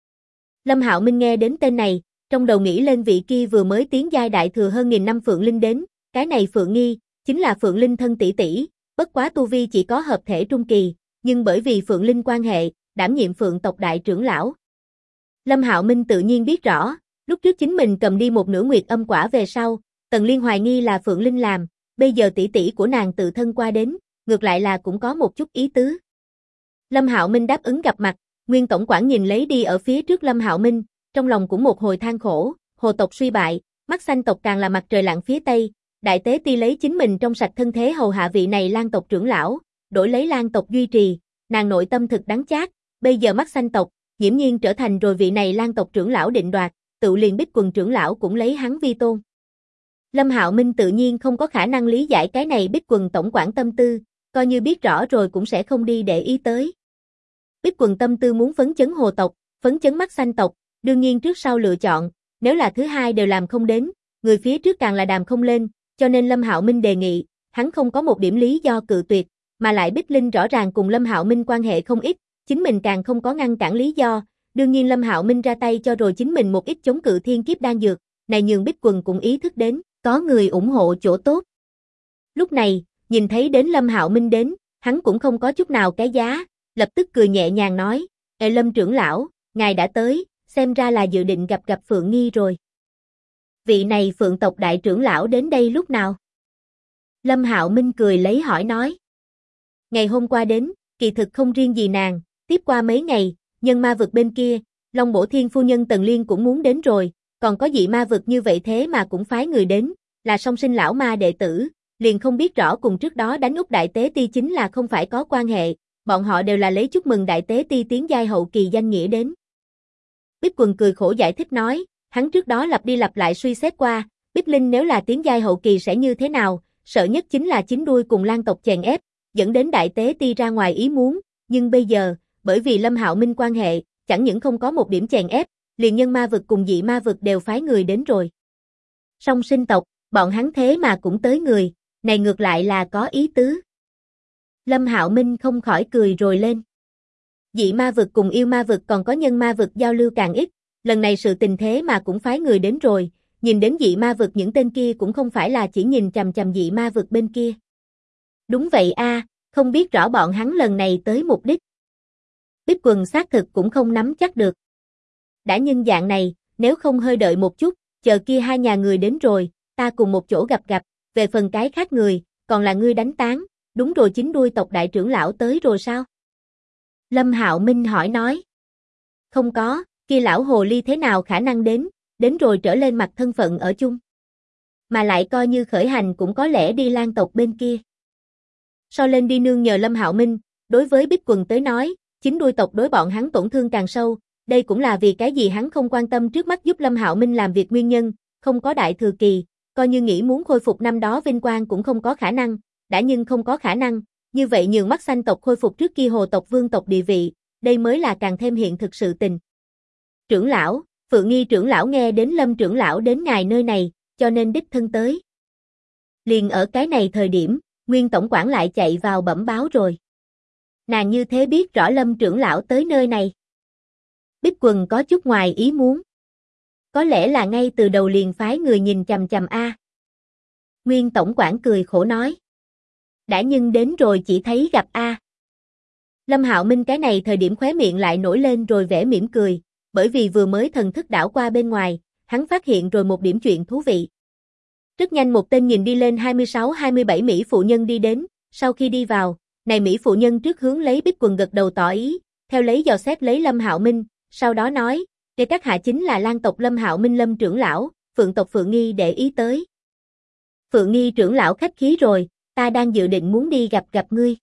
Lâm Hạo Minh nghe đến tên này, trong đầu nghĩ lên vị kia vừa mới tiến giai đại thừa hơn 1000 năm Phượng Linh đến, cái này Phượng Nghi, chính là Phượng Linh thân tỷ tỷ, bất quá tu vi chỉ có hợp thể trung kỳ, nhưng bởi vì Phượng Linh quan hệ, đảm nhiệm Phượng tộc đại trưởng lão. Lâm Hạo Minh tự nhiên biết rõ, lúc trước chính mình cầm đi một nửa nguyệt âm quả về sau, Tần Liên hoài nghi là Phượng Linh làm, bây giờ tỷ tỷ của nàng tự thân qua đến, ngược lại là cũng có một chút ý tứ. Lâm Hạo Minh đáp ứng gặp mặt, Nguyên tổng quản nhìn lấy đi ở phía trước Lâm Hạo Minh, trong lòng cũng một hồi than khổ, hồ tộc suy bại, Mắt xanh tộc càng là mặt trời lặn phía tây, đại tế ti lấy chính mình trong sạch thân thế hầu hạ vị này Lang tộc trưởng lão, đổi lấy Lang tộc duy trì, nàng nội tâm thực đắng chát, bây giờ Mắt xanh tộc, nghiễm nhiên trở thành rồi vị này Lang tộc trưởng lão định đoạt, tự liền Bích Quần trưởng lão cũng lấy hắn vi tôn. Lâm Hạo Minh tự nhiên không có khả năng lý giải cái này Bích Quần tổng quản tâm tư, coi như biết rõ rồi cũng sẽ không đi để ý tới. Bích Quần tâm tư muốn phấn chấn hồ tộc, phấn chấn Mắt xanh tộc, đương nhiên trước sau lựa chọn, nếu là thứ hai đều làm không đến, người phía trước càng là đàm không lên, cho nên Lâm Hạo Minh đề nghị, hắn không có một điểm lý do cự tuyệt, mà lại Bích Linh rõ ràng cùng Lâm Hạo Minh quan hệ không ít, chính mình càng không có ngăn cản lý do, đương nhiên Lâm Hạo Minh ra tay cho rồi chính mình một ít chống cự thiên kiếp đan dược, này nhường Bích Quần cũng ý thức đến, có người ủng hộ chỗ tốt. Lúc này, nhìn thấy đến Lâm Hạo Minh đến, hắn cũng không có chút nào cái giá, lập tức cười nhẹ nhàng nói, "Ê Lâm trưởng lão, ngài đã tới, xem ra là dự định gặp Phượng Nghi rồi." Vị này Phượng tộc đại trưởng lão đến đây lúc nào? Lâm Hạo Minh cười lấy hỏi nói. Ngày hôm qua đến, kỳ thực không riêng gì nàng, tiếp qua mấy ngày, nhân ma vực bên kia, Long Bổ Thiên phu nhân Tần Liên cũng muốn đến rồi, còn có dị ma vực như vậy thế mà cũng phái người đến, là song sinh lão ma đệ tử, liền không biết rõ cùng trước đó đánh úp Đại Tế Ti chính là không phải có quan hệ, bọn họ đều là lấy chúc mừng Đại Tế Ti tiến giai hậu kỳ danh nghĩa đến. Bích Quần cười khổ giải thích nói, hắn trước đó lặp đi lặp lại suy xét qua, Bích Linh nếu là tiến giai hậu kỳ sẽ như thế nào, sợ nhất chính là chính đuôi cùng Lan tộc chèn ép, dẫn đến Đại Tế Ti ra ngoài ý muốn, nhưng bây giờ, bởi vì Lâm Hạo Minh quan hệ, chẳng những không có một điểm chèn ép, liền nhân ma vực cùng dị ma vực đều phái người đến rồi. Song sinh tộc, bọn hắn thế mà cũng tới người, này ngược lại là có ý tứ. Lâm Hạo Minh không khỏi cười rồi lên. Dị ma vực cùng yêu ma vực còn có nhân ma vực giao lưu càng ít, lần này sự tình thế mà cũng phái người đến rồi, nhìn đến dị ma vực những tên kia cũng không phải là chỉ nhìn chằm chằm dị ma vực bên kia. Đúng vậy a, không biết rõ bọn hắn lần này tới mục đích. Bích Quần xác thực cũng không nắm chắc được. Đã nhân dạng này, nếu không hơi đợi một chút, chờ kia hai nhà người đến rồi, ta cùng một chỗ gặp, về phần cái khác người, còn là ngươi đánh tán, đúng rồi chính đuôi tộc đại trưởng lão tới rồi sao? Lâm Hạo Minh hỏi nói. Không có, kia lão hồ ly thế nào khả năng đến rồi trở lên mặt thân phận ở chung. Mà lại coi như khởi hành cũng có lẽ đi Lan tộc bên kia. So lên đi nương nhờ Lâm Hạo Minh, đối với Bích Quần tới nói, chính đuôi tộc đối bọn hắn tổn thương càng sâu, đây cũng là vì cái gì hắn không quan tâm trước mắt giúp Lâm Hạo Minh làm việc nguyên nhân, không có đại thừa kỳ, coi như nghĩ muốn khôi phục năm đó vinh quang cũng không có khả năng, đã nhưng không có khả năng, như vậy nhường mắt xanh tộc khôi phục trước kia hồ tộc vương tộc địa vị, đây mới là càng thêm hiện thực sự tình. Trưởng lão, Phượng Nghi trưởng lão nghe đến Lâm trưởng lão đến ngài nơi này, cho nên đích thân tới. Liền ở cái này thời điểm, Nguyên tổng quản lại chạy vào bẩm báo rồi. Nàng như thế biết rõ Lâm trưởng lão tới nơi này. Bích Quần có chút ngoài ý muốn. Có lẽ là ngay từ đầu liền phái người nhìn chằm chằm a. Nguyên tổng quản cười khổ nói. Đã nhưng đến rồi chỉ thấy gặp a. Lâm Hạo Minh cái này thời điểm khóe miệng lại nổi lên rồi vẻ mỉm cười, bởi vì vừa mới thần thức đảo qua bên ngoài, hắn phát hiện rồi một điểm chuyện thú vị. Rất nhanh một tên nhìn đi lên 26-27 Mỹ phụ nhân đi đến, sau khi đi vào, này Mỹ phụ nhân trước hướng lấy Bích Quần gật đầu tỏ ý, theo lấy dò xét lấy Lâm Hạo Minh, sau đó nói, để các hạ chính là Lan tộc Lâm Hạo Minh Lâm trưởng lão, Phượng tộc Phượng Nghi để ý tới. Phượng Nghi trưởng lão khách khí rồi, ta đang dự định muốn đi gặp ngươi.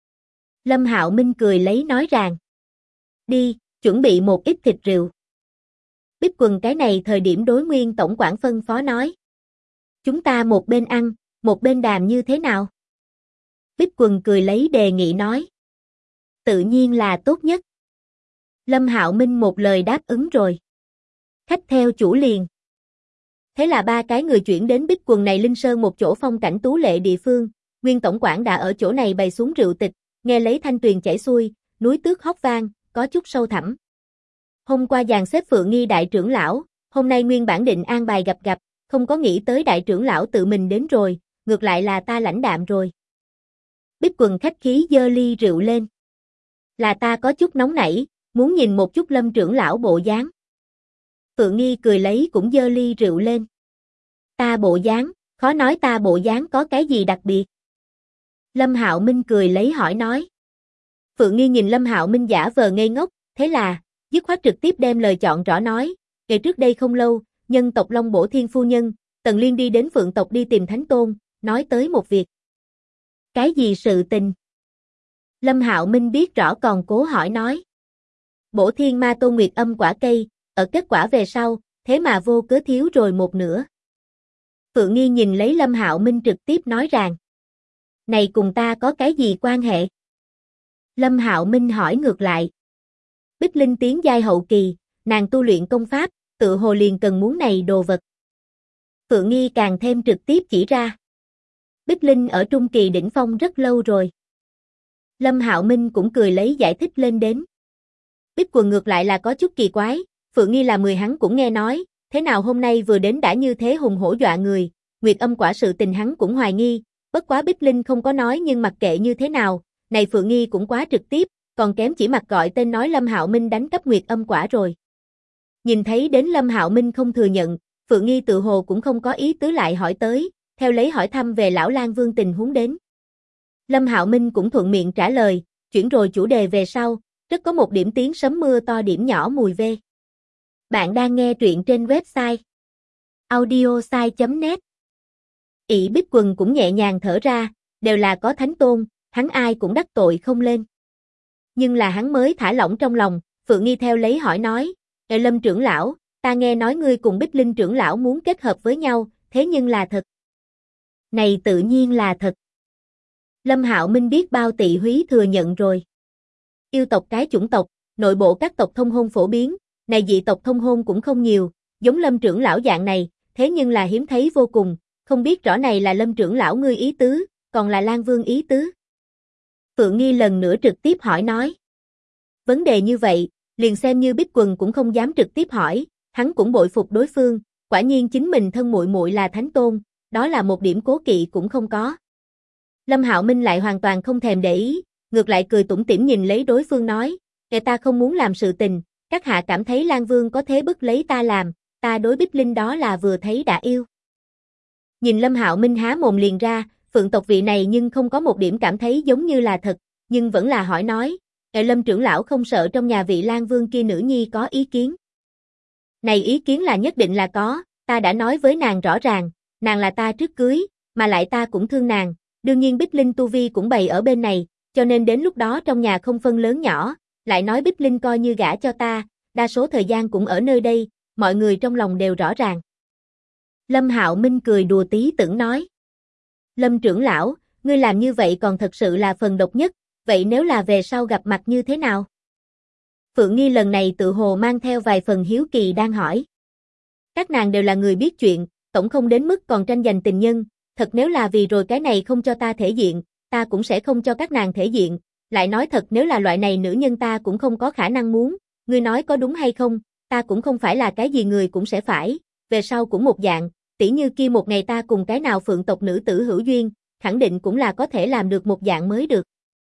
Lâm Hạo Minh cười lấy nói rằng, đi, chuẩn bị một ít thịt rượu. Bích Quần cái này thời điểm đối Nguyên tổng quản phân phó nói. Chúng ta một bên ăn, một bên đàm như thế nào? Bích Quần cười lấy đề nghị nói. Tự nhiên là tốt nhất. Lâm Hạo Minh một lời đáp ứng rồi. Khách theo chủ liền. Thế là ba cái người chuyển đến Bích Quần này Linh Sơn một chỗ phong cảnh tú lệ địa phương, Nguyên tổng quản đã ở chỗ này bày xuống rượu tịch, nghe lấy thanh tuyền chảy xuôi, núi tước hót vang, có chút sâu thẳm. Hôm qua dàn xếp Phượng Nghi đại trưởng lão, hôm nay nguyên bản định an bài gặp, không có nghĩ tới đại trưởng lão tự mình đến rồi, ngược lại là ta lãnh đạm rồi. Bích Quần khách khí dơ ly rượu lên. Là ta có chút nóng nảy, muốn nhìn một chút Lâm trưởng lão bộ dáng. Phượng Nghi cười lấy cũng dơ ly rượu lên. Ta bộ dáng, khó nói ta bộ dáng có cái gì đặc biệt. Lâm Hạo Minh cười lấy hỏi nói. Phượng Nghi nhìn Lâm Hạo Minh giả vờ ngây ngốc, thế là, dứt khoát trực tiếp đem lời chọn rõ nói, ngày trước đây không lâu, nhân tộc Long Bổ Thiên phu nhân, Tần Liên đi đến Phượng tộc đi tìm Thánh Tôn, nói tới một việc. Cái gì sự tình? Lâm Hạo Minh biết rõ còn cố hỏi nói. Bổ Thiên Ma Tôn Nguyệt âm quả cây, ở kết quả về sau, thế mà vô cớ thiếu rồi một nửa. Phượng Nghi nhìn lấy Lâm Hạo Minh trực tiếp nói rằng. Này cùng ta có cái gì quan hệ? Lâm Hạo Minh hỏi ngược lại. Bích Linh tiến giai hậu kỳ, nàng tu luyện công pháp, tự hồ liền cần muốn này đồ vật. Phượng Nghi càng thêm trực tiếp chỉ ra. Bích Linh ở trung kỳ đỉnh phong rất lâu rồi. Lâm Hạo Minh cũng cười lấy giải thích lên đến. Bích Quần ngược lại là có chút kỳ quái, Phượng Nghi là 10 hắn cũng nghe nói, thế nào hôm nay vừa đến đã như thế hùng hổ dọa người, Nguyệt âm quả sự tình hắn cũng hoài nghi, bất quá Bích Linh không có nói nhưng mặc kệ như thế nào, này Phượng Nghi cũng quá trực tiếp, còn kém chỉ mặt gọi tên nói Lâm Hạo Minh đánh cắp Nguyệt âm quả rồi. Nhìn thấy đến Lâm Hạo Minh không thừa nhận, Phượng Nghi tự hồ cũng không có ý tứ lại hỏi tới, theo lấy hỏi thăm về lão Lang Vương tình huống đến. Lâm Hạo Minh cũng thuận miệng trả lời, chuyển rồi chủ đề về sau, rất có một điểm tiếng sấm mưa to điểm nhỏ mùi ve. Bạn đang nghe truyện trên website audiosai.net. Ỷ Bích Quần cũng nhẹ nhàng thở ra, đều là có thánh tôn, hắn ai cũng đắc tội không lên. Nhưng là hắn mới thả lỏng trong lòng, Phượng Nghi theo lấy hỏi nói, Lâm trưởng lão, ta nghe nói ngươi cùng Bích Linh trưởng lão muốn kết hợp với nhau, thế nhưng là thật. Này tự nhiên là thật. Lâm Hạo Minh biết bao tị húy thừa nhận rồi. Yêu tộc cái chủng tộc, nội bộ các tộc thông hôn phổ biến, này dị tộc thông hôn cũng không nhiều, giống Lâm trưởng lão dạng này, thế nhưng là hiếm thấy vô cùng, không biết rõ này là Lâm trưởng lão ngươi ý tứ, còn là Lang Vương ý tứ. Phượng Nghi lần nữa trực tiếp hỏi nói. Vấn đề như vậy, liền xem như Bích Quần cũng không dám trực tiếp hỏi, hắn cũng bội phục đối phương, quả nhiên chính mình thân muội muội là thánh tôn, đó là một điểm cố kỵ cũng không có. Lâm Hạo Minh lại hoàn toàn không thèm để ý, ngược lại cười tủm tỉm nhìn lấy đối phương nói, "Kẻ ta không muốn làm sự tình, các hạ cảm thấy Lang Vương có thế bức lấy ta làm, ta đối Bích Linh đó là vừa thấy đã yêu." Nhìn Lâm Hạo Minh há mồm liền ra, Phượng tộc vị này nhưng không có một điểm cảm thấy giống như là thật, nhưng vẫn là hỏi nói, Lâm trưởng lão không sợ trong nhà vị Lang Vương kia nữ nhi có ý kiến. Này ý kiến là nhất định là có, ta đã nói với nàng rõ ràng, nàng là ta trước cưới, mà lại ta cũng thương nàng, đương nhiên Bích Linh tu vi cũng bày ở bên này, cho nên đến lúc đó trong nhà không phân lớn nhỏ, lại nói Bích Linh coi như gả cho ta, đa số thời gian cũng ở nơi đây, mọi người trong lòng đều rõ ràng. Lâm Hạo Minh cười đùa tí tưởng nói. Lâm trưởng lão, ngươi làm như vậy còn thật sự là phần độc nhất, vậy nếu là về sau gặp mặt như thế nào? Phượng Nghi lần này tự hồ mang theo vài phần hiếu kỳ đang hỏi. Các nàng đều là người biết chuyện, tổng không đến mức còn tranh giành tình nhân, thật nếu là vì rồi cái này không cho ta thể diện, ta cũng sẽ không cho các nàng thể diện, lại nói thật nếu là loại này nữ nhân ta cũng không có khả năng muốn, ngươi nói có đúng hay không, ta cũng không phải là cái gì người cũng sẽ phải, về sau cũng một dạng, tỉ như kia một ngày ta cùng cái nào Phượng tộc nữ tử hữu duyên, khẳng định cũng là có thể làm được một dạng mới được.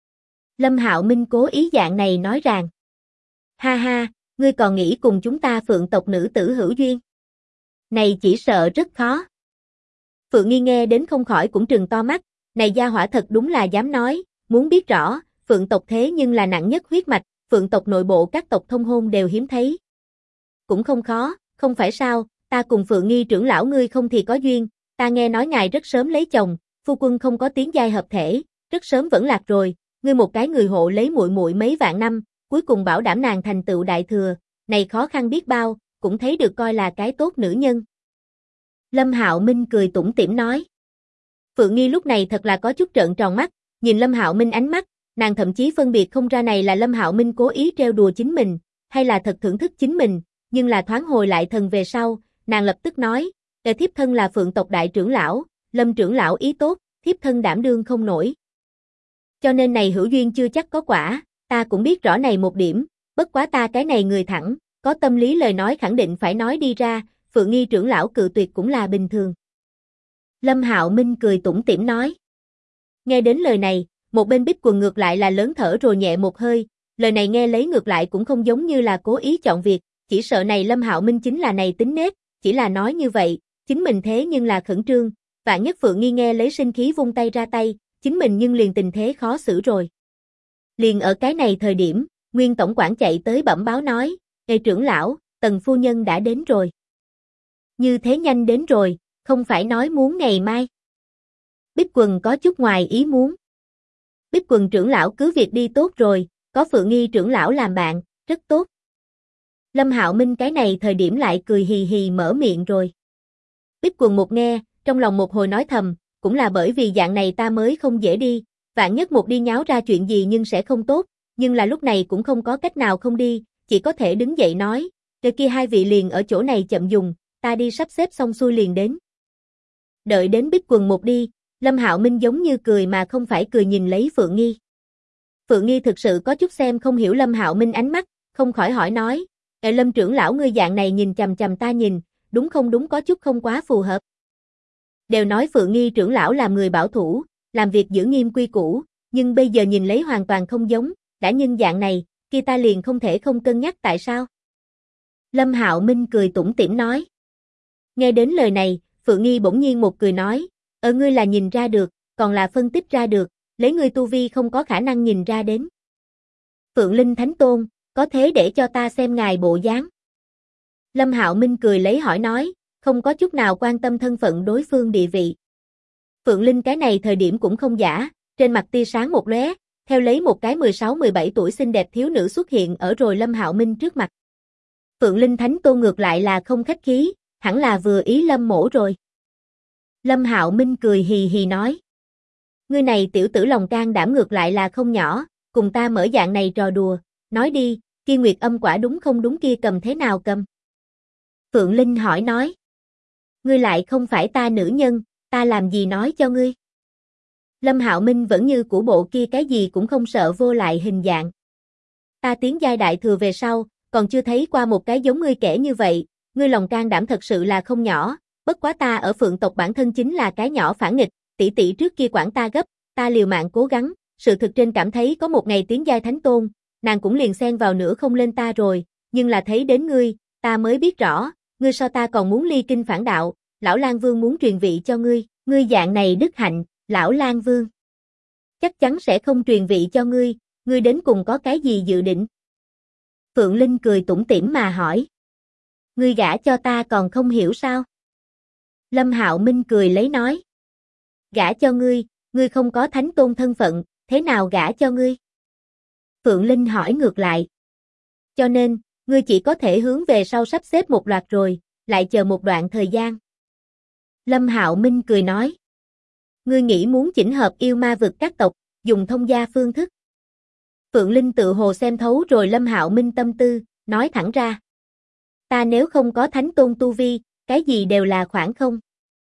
Lâm Hạo Minh cố ý dạng này nói rằng, ha ha, ngươi còn nghĩ cùng chúng ta Phượng tộc nữ tử hữu duyên? Này chỉ sợ rất khó. Phượng Nghi nghe đến không khỏi cũng trừng to mắt, này gia hỏa thật đúng là dám nói, muốn biết rõ, Phượng tộc thế nhưng là nặng nhất huyết mạch, Phượng tộc nội bộ các tộc thông hôn đều hiếm thấy. Cũng không khó, không phải sao, ta cùng Phượng Nghi trưởng lão ngươi không thì có duyên, ta nghe nói ngài rất sớm lấy chồng, phu quân không có tiếng giai hợp thể, rất sớm vẫn lạc rồi, ngươi một cái người hộ lấy muội muội mấy vạn năm, cuối cùng bảo đảm nàng thành tựu đại thừa, này khó khăn biết bao, cũng thấy được coi là cái tốt nữ nhân. Lâm Hạo Minh cười tủm tỉm nói. Phượng Nghi lúc này thật là có chút trợn tròn mắt, nhìn Lâm Hạo Minh ánh mắt, nàng thậm chí phân biệt không ra này là Lâm Hạo Minh cố ý trêu đùa chính mình, hay là thật thưởng thức chính mình, nhưng là thoáng hồi lại thần về sau, nàng lập tức nói, thiếp thân là Phượng tộc đại trưởng lão, Lâm trưởng lão ý tốt, thiếp thân đảm đương không nổi. Cho nên này hữu duyên chưa chắc có quả, ta cũng biết rõ này một điểm, bất quá ta cái này người thẳng, có tâm lý lời nói khẳng định phải nói đi ra, Phượng Nghi trưởng lão cự tuyệt cũng là bình thường. Lâm Hạo Minh cười tủm tỉm nói. Nghe đến lời này, một bên Bích Quần ngược lại là lớn thở rồi nhẹ một hơi, lời này nghe lấy ngược lại cũng không giống như là cố ý chọn việc, chỉ sợ này Lâm Hạo Minh chính là này tính nết, chỉ là nói như vậy, chính mình thế nhưng là khẩn trương, vạn nhất Phượng Nghi nghe lấy sinh khí vung tay ra tay, chính mình nhưng liền tình thế khó xử rồi. Liền ở cái này thời điểm, Nguyên tổng quản chạy tới bẩm báo nói, trưởng lão, Tần phu nhân đã đến rồi. Như thế nhanh đến rồi, không phải nói muốn ngày mai. Bích Quần có chút ngoài ý muốn. Bích Quần trưởng lão cứ việc đi tốt rồi, có Phượng Nghi trưởng lão làm bạn, rất tốt. Lâm Hạo Minh cái này thời điểm lại cười hì hì mở miệng rồi. Bích Quần một nghe, trong lòng một hồi nói thầm, cũng là bởi vì dạng này ta mới không dễ đi, vạn nhất một đi nháo ra chuyện gì nhưng sẽ không tốt, nhưng là lúc này cũng không có cách nào không đi, chỉ có thể đứng dậy nói, kia hai vị liền ở chỗ này chậm dùng, ta đi sắp xếp xong xuôi liền đến. Đợi đến Bích Quần một đi, Lâm Hạo Minh giống như cười mà không phải cười nhìn lấy Phượng Nghi. Phượng Nghi thực sự có chút xem không hiểu Lâm Hạo Minh ánh mắt, không khỏi hỏi nói, Lâm trưởng lão ngươi dạng này nhìn chằm chằm ta nhìn, đúng không đúng có chút không quá phù hợp. Đều nói Phượng Nghi trưởng lão làm người bảo thủ, làm việc giữ nghiêm quy củ, nhưng bây giờ nhìn lấy hoàn toàn không giống, đã nhân dạng này, kia ta liền không thể không cân nhắc tại sao. Lâm Hạo Minh cười tủm tỉm nói. Nghe đến lời này, Phượng Nghi bỗng nhiên một cười nói, Ngươi là nhìn ra được, còn là phân tích ra được, lấy ngươi tu vi không có khả năng nhìn ra đến. Phượng Linh Thánh Tôn, có thế để cho ta xem ngài bộ dáng. Lâm Hạo Minh cười lấy hỏi nói, không có chút nào quan tâm thân phận đối phương địa vị. Phượng Linh cái này thời điểm cũng không giả, trên mặt tia sáng một lóe, theo lấy một cái 16-17 tuổi xinh đẹp thiếu nữ xuất hiện ở rồi Lâm Hạo Minh trước mặt. Phượng Linh Thánh Tôn ngược lại là không khách khí, hẳn là vừa ý Lâm mỗ rồi. Lâm Hạo Minh cười hì hì nói. Ngươi này tiểu tử lòng can đảm ngược lại là không nhỏ, cùng ta mở dạng này trò đùa, nói đi, kia Nguyệt Âm quả đúng không đúng kia cầm thế nào cầm? Phượng Linh hỏi nói. Ngươi lại không phải ta nữ nhân, ta làm gì nói cho ngươi? Lâm Hạo Minh vẫn như cũ bộ kia cái gì cũng không sợ vô lại hình dạng. Ta tiến giai đại thừa về sau, còn chưa thấy qua một cái giống ngươi kẻ như vậy, ngươi lòng can đảm thật sự là không nhỏ, bất quá ta ở Phượng tộc bản thân chính là cái nhỏ phản nghịch, tỷ tỷ trước kia quản ta gấp, ta liều mạng cố gắng, sự thực trên cảm thấy có một ngày tiến giai thánh tôn, nàng cũng liền xen vào nữa không lên ta rồi, nhưng là thấy đến ngươi, ta mới biết rõ, ngươi so ta còn muốn ly kinh phản đạo, lão Lang Vương muốn truyền vị cho ngươi, ngươi dạng này đức hạnh, lão Lang Vương chắc chắn sẽ không truyền vị cho ngươi đến cùng có cái gì dự định? Phượng Linh cười tủm tỉm mà hỏi. Ngươi gả cho ta còn không hiểu sao? Lâm Hạo Minh cười lấy nói. Gả cho ngươi không có thánh tôn thân phận, thế nào gả cho ngươi? Phượng Linh hỏi ngược lại. Cho nên, ngươi chỉ có thể hướng về sau sắp xếp một loạt rồi, lại chờ một đoạn thời gian. Lâm Hạo Minh cười nói. Ngươi nghĩ muốn chỉnh hợp yêu ma vực các tộc, dùng thông gia phương thức. Phượng Linh tự hồ xem thấu rồi Lâm Hạo Minh tâm tư, nói thẳng ra. Ta nếu không có thánh tôn tu vi, cái gì đều là khoảng không.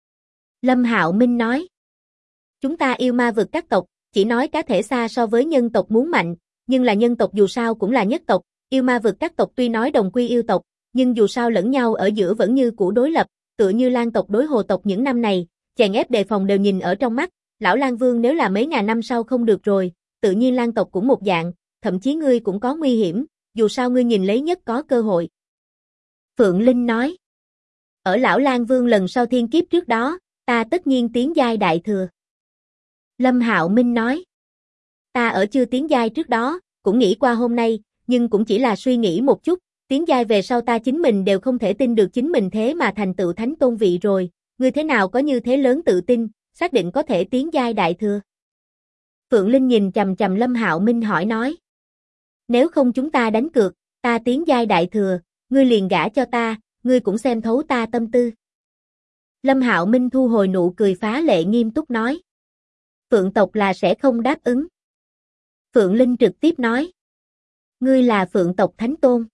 Lâm Hạo Minh nói. Chúng ta yêu ma vực các tộc, chỉ nói cá thể xa so với nhân tộc muốn mạnh, nhưng là nhân tộc dù sao cũng là nhất tộc, yêu ma vực các tộc tuy nói đồng quy yêu tộc, nhưng dù sao lẫn nhau ở giữa vẫn như cũ đối lập, tựa như Lang tộc đối Hồ tộc những năm này, chèn ép đề phòng đều nhìn ở trong mắt, lão Lang Vương nếu là mấy ngàn năm sau không được rồi, tự nhiên Lang tộc cũng một dạng, thậm chí ngươi cũng có nguy hiểm, dù sao ngươi nhìn lấy nhất có cơ hội. Phượng Linh nói. Ở lão Lang Vương lần sau thiên kiếp trước đó, ta tất nhiên tiến giai đại thừa. Lâm Hạo Minh nói. Ta ở chưa tiến giai trước đó, cũng nghĩ qua hôm nay, nhưng cũng chỉ là suy nghĩ một chút, tiến giai về sau ta chính mình đều không thể tin được chính mình thế mà thành tựu thánh tôn vị rồi, ngươi thế nào có như thế lớn tự tin, xác định có thể tiến giai đại thừa. Phượng Linh nhìn chằm chằm Lâm Hạo Minh hỏi nói. Nếu không chúng ta đánh cược, ta tiến giai đại thừa, ngươi liền gả cho ta, ngươi cũng xem thấu ta tâm tư. Lâm Hạo Minh thu hồi nụ cười phá lệ nghiêm túc nói. Phượng tộc là sẽ không đáp ứng. Phượng Linh trực tiếp nói. Ngươi là Phượng tộc thánh tôn.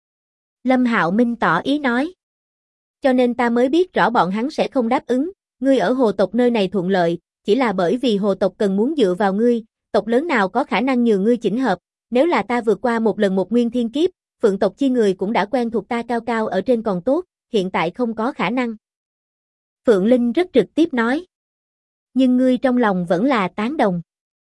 Lâm Hạo Minh tỏ ý nói. Cho nên ta mới biết rõ bọn hắn sẽ không đáp ứng, ngươi ở Hồ tộc nơi này thuận lợi, chỉ là bởi vì Hồ tộc cần muốn dựa vào ngươi, tộc lớn nào có khả năng nhường ngươi chỉnh hợp, nếu là ta vượt qua một lần một nguyên thiên kiếp, Phượng tộc chi người cũng đã quen thuộc ta cao cao ở trên còn tốt, hiện tại không có khả năng. Phượng Linh rất trực tiếp nói. Nhưng ngươi trong lòng vẫn là tán đồng.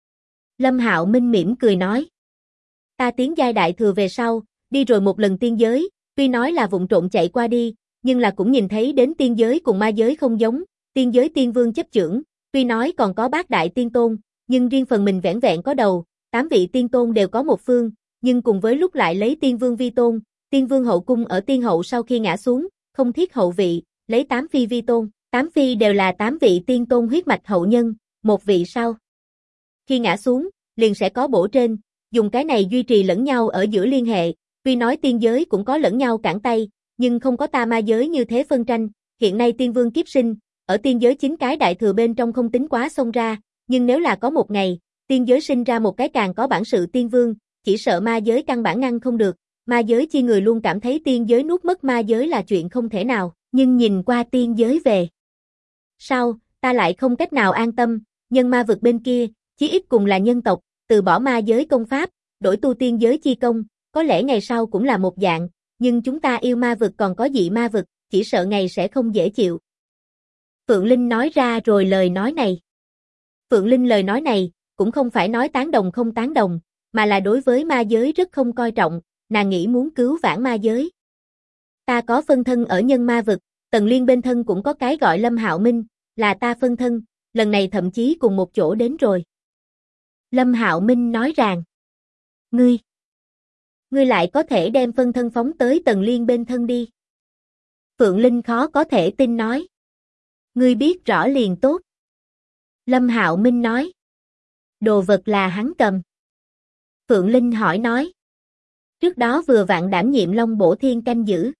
Lâm Hạo Minh mỉm cười nói. Ta tiến giai đại thừa về sau, đi rồi một lần tiên giới, tuy nói là vụng trộn chạy qua đi, nhưng là cũng nhìn thấy đến tiên giới cùng ma giới không giống, tiên giới tiên vương chấp chưởng, tuy nói còn có bát đại tiên tôn, nhưng riêng phần mình vẻn vẹn có đầu, 8 vị tiên tôn đều có một phương, nhưng cùng với lúc lại lấy tiên vương vi tôn, tiên vương hậu cung ở tiên hậu sau khi ngã xuống, không thiết hậu vị, lấy 8 phi vi tôn, 8 phi đều là 8 vị tiên tôn huyết mạch hậu nhân, một vị sau. Khi ngã xuống, liền sẽ có bổ trên, dùng cái này duy trì lẫn nhau ở giữa liên hệ, tuy nói tiên giới cũng có lẫn nhau cản tay, nhưng không có ta ma giới như thế phân tranh, hiện nay tiên vương kiếp sinh, ở tiên giới 9 cái đại thừa bên trong không tính quá xông ra, nhưng nếu là có một ngày, tiên giới sinh ra một cái càng có bản sự tiên vương, chỉ sợ ma giới căn bản ngăn không được, ma giới chi người luôn cảm thấy tiên giới nuốt mất ma giới là chuyện không thể nào, nhưng nhìn qua tiên giới về. Sau, ta lại không cách nào an tâm, nhân ma vực bên kia, chí ít cùng là nhân tộc, từ bỏ ma giới công pháp, đổi tu tiên giới chi công, có lẽ ngày sau cũng là một dạng, nhưng chúng ta yêu ma vực còn có dị ma vực, chỉ sợ ngày sẽ không dễ chịu. Phượng Linh nói ra rồi lời nói này. Phượng Linh lời nói này, cũng không phải nói tán đồng không tán đồng, mà là đối với ma giới rất không coi trọng, nàng nghĩ muốn cứu vãn ma giới. Ta có phân thân ở nhân ma vực, Tần Liên bên thân cũng có cái gọi Lâm Hạo Minh, là ta phân thân, lần này thậm chí cùng một chỗ đến rồi. Lâm Hạo Minh nói rằng, ngươi lại có thể đem phân thân phóng tới Tần Liên bên thân đi. Phượng Linh khó có thể tin nói. Ngươi biết rõ liền tốt. Lâm Hạo Minh nói. Đồ vật là hắn cầm. Phượng Linh hỏi nói. Trước đó vừa vặn đảm nhiệm Long Bổ Thiên canh giữ.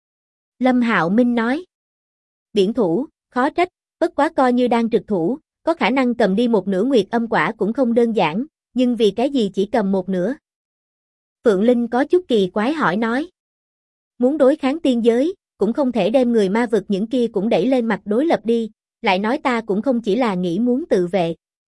Lâm Hạo Minh nói. Biển thủ, khó trách, bất quá coi như đang trực thủ, có khả năng cầm đi một nửa nguyệt âm quả cũng không đơn giản, nhưng vì cái gì chỉ cầm một nửa? Phượng Linh có chút kỳ quái hỏi nói. Muốn đối kháng tiên giới, cũng không thể đem người ma vực những kia cũng đẩy lên mặt đối lập đi, lại nói ta cũng không chỉ là nghĩ muốn tự vệ.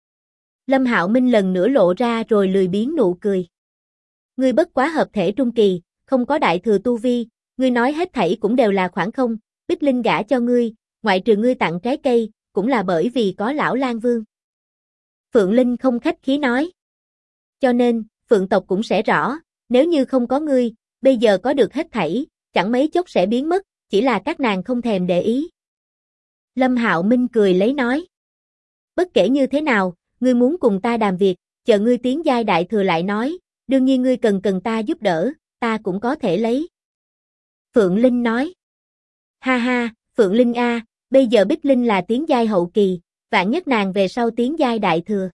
Lâm Hạo Minh lần nữa lộ ra rồi lười biếng nụ cười. Ngươi bất quá hợp thể trung kỳ, không có đại thừa tu vi, ngươi nói hết thảy cũng đều là khoảng không, Bích Linh gả cho ngươi, ngoại trừ ngươi tặng trái cây, cũng là bởi vì có lão Lang Vương. Phượng Linh không khách khí nói. Cho nên, Phượng tộc cũng sẽ rõ, nếu như không có ngươi, bây giờ có được hết thảy, chẳng mấy chốc sẽ biến mất, chỉ là các nàng không thèm để ý. Lâm Hạo Minh cười lấy nói. Bất kể như thế nào, ngươi muốn cùng ta đàm việc, chờ ngươi tiến giai đại thừa lại nói, đương nhiên ngươi cần ta giúp đỡ, ta cũng có thể lấy. Phượng Linh nói. Ha ha, Phượng Linh a, bây giờ Bích Linh là tiến giai hậu kỳ, vạn nhất nàng về sau tiến giai đại thừa.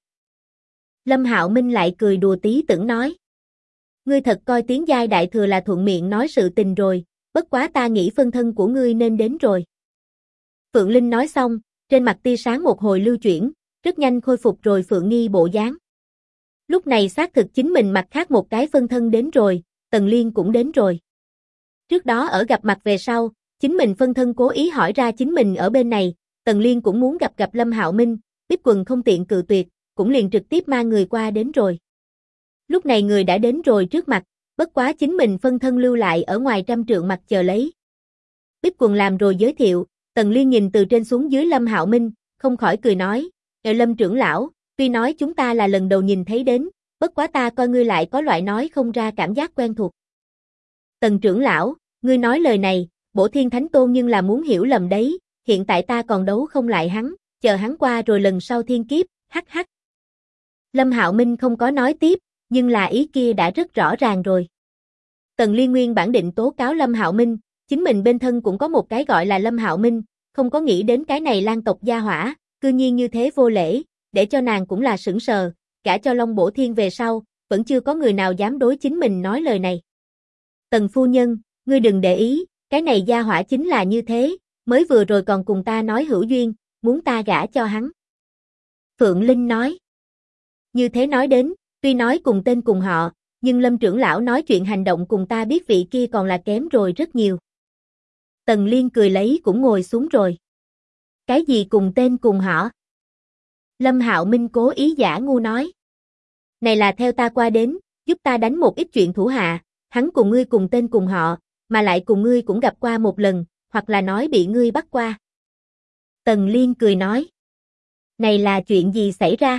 Lâm Hạo Minh lại cười đùa tí tưởng nói. Ngươi thật coi tiến giai đại thừa là thuận miệng nói sự tình rồi, bất quá ta nghĩ phân thân của ngươi nên đến rồi. Phượng Linh nói xong, trên mặt tia sáng một hồi lưu chuyển, rất nhanh khôi phục rồi Phượng Nghi bộ dáng. Lúc này xác thực chính mình mặt khác một cái phân thân đến rồi, Tần Liên cũng đến rồi. Trước đó ở gặp mặt về sau, chính mình phân thân cố ý hỏi ra chính mình ở bên này, Tần Liên cũng muốn gặp Lâm Hạo Minh, Bích Quần không tiện cự tuyệt, cũng liền trực tiếp mang người qua đến rồi. Lúc này người đã đến rồi trước mặt, bất quá chính mình phân thân lưu lại ở ngoài 100 trượng mặt chờ lấy. Bích Quần làm rồi giới thiệu, Tần Liên nhìn từ trên xuống dưới Lâm Hạo Minh, không khỏi cười nói, Lâm trưởng lão, tuy nói chúng ta là lần đầu nhìn thấy đến, bất quá ta coi ngươi lại có loại nói không ra cảm giác quen thuộc. Tần trưởng lão, ngươi nói lời này, Bổ Thiên Thánh Tôn nhưng là muốn hiểu lầm đấy, hiện tại ta còn đấu không lại hắn, chờ hắn qua rồi lần sau thiên kiếp, hắc hắc. Lâm Hạo Minh không có nói tiếp, nhưng là ý kia đã rất rõ ràng rồi. Tần Liên nguyên bản định tố cáo Lâm Hạo Minh, chính mình bên thân cũng có một cái gọi là Lâm Hạo Minh, không có nghĩ đến cái này Lan tộc gia hỏa, cư nhiên như thế vô lễ, để cho nàng cũng là sững sờ, cả cho Long Bổ Thiên về sau, vẫn chưa có người nào dám đối chính mình nói lời này. Tần phu nhân, ngươi đừng để ý, cái này gia hỏa chính là như thế, mới vừa rồi còn cùng ta nói hữu duyên, muốn ta gả cho hắn. Phượng Linh nói. Như thế nói đến, tuy nói cùng tên cùng họ, nhưng Lâm trưởng lão nói chuyện hành động cùng ta biết vị kia còn là kém rồi rất nhiều. Tần Liên cười lấy cũng ngồi xuống rồi. Cái gì cùng tên cùng họ? Lâm Hạo Minh cố ý giả ngu nói. Này là theo ta qua đến, giúp ta đánh một ít chuyện thủ hạ, hắn cùng ngươi cùng tên cùng họ, mà lại cùng ngươi cũng gặp qua một lần, hoặc là nói bị ngươi bắt qua. Tần Liên cười nói. Này là chuyện gì xảy ra?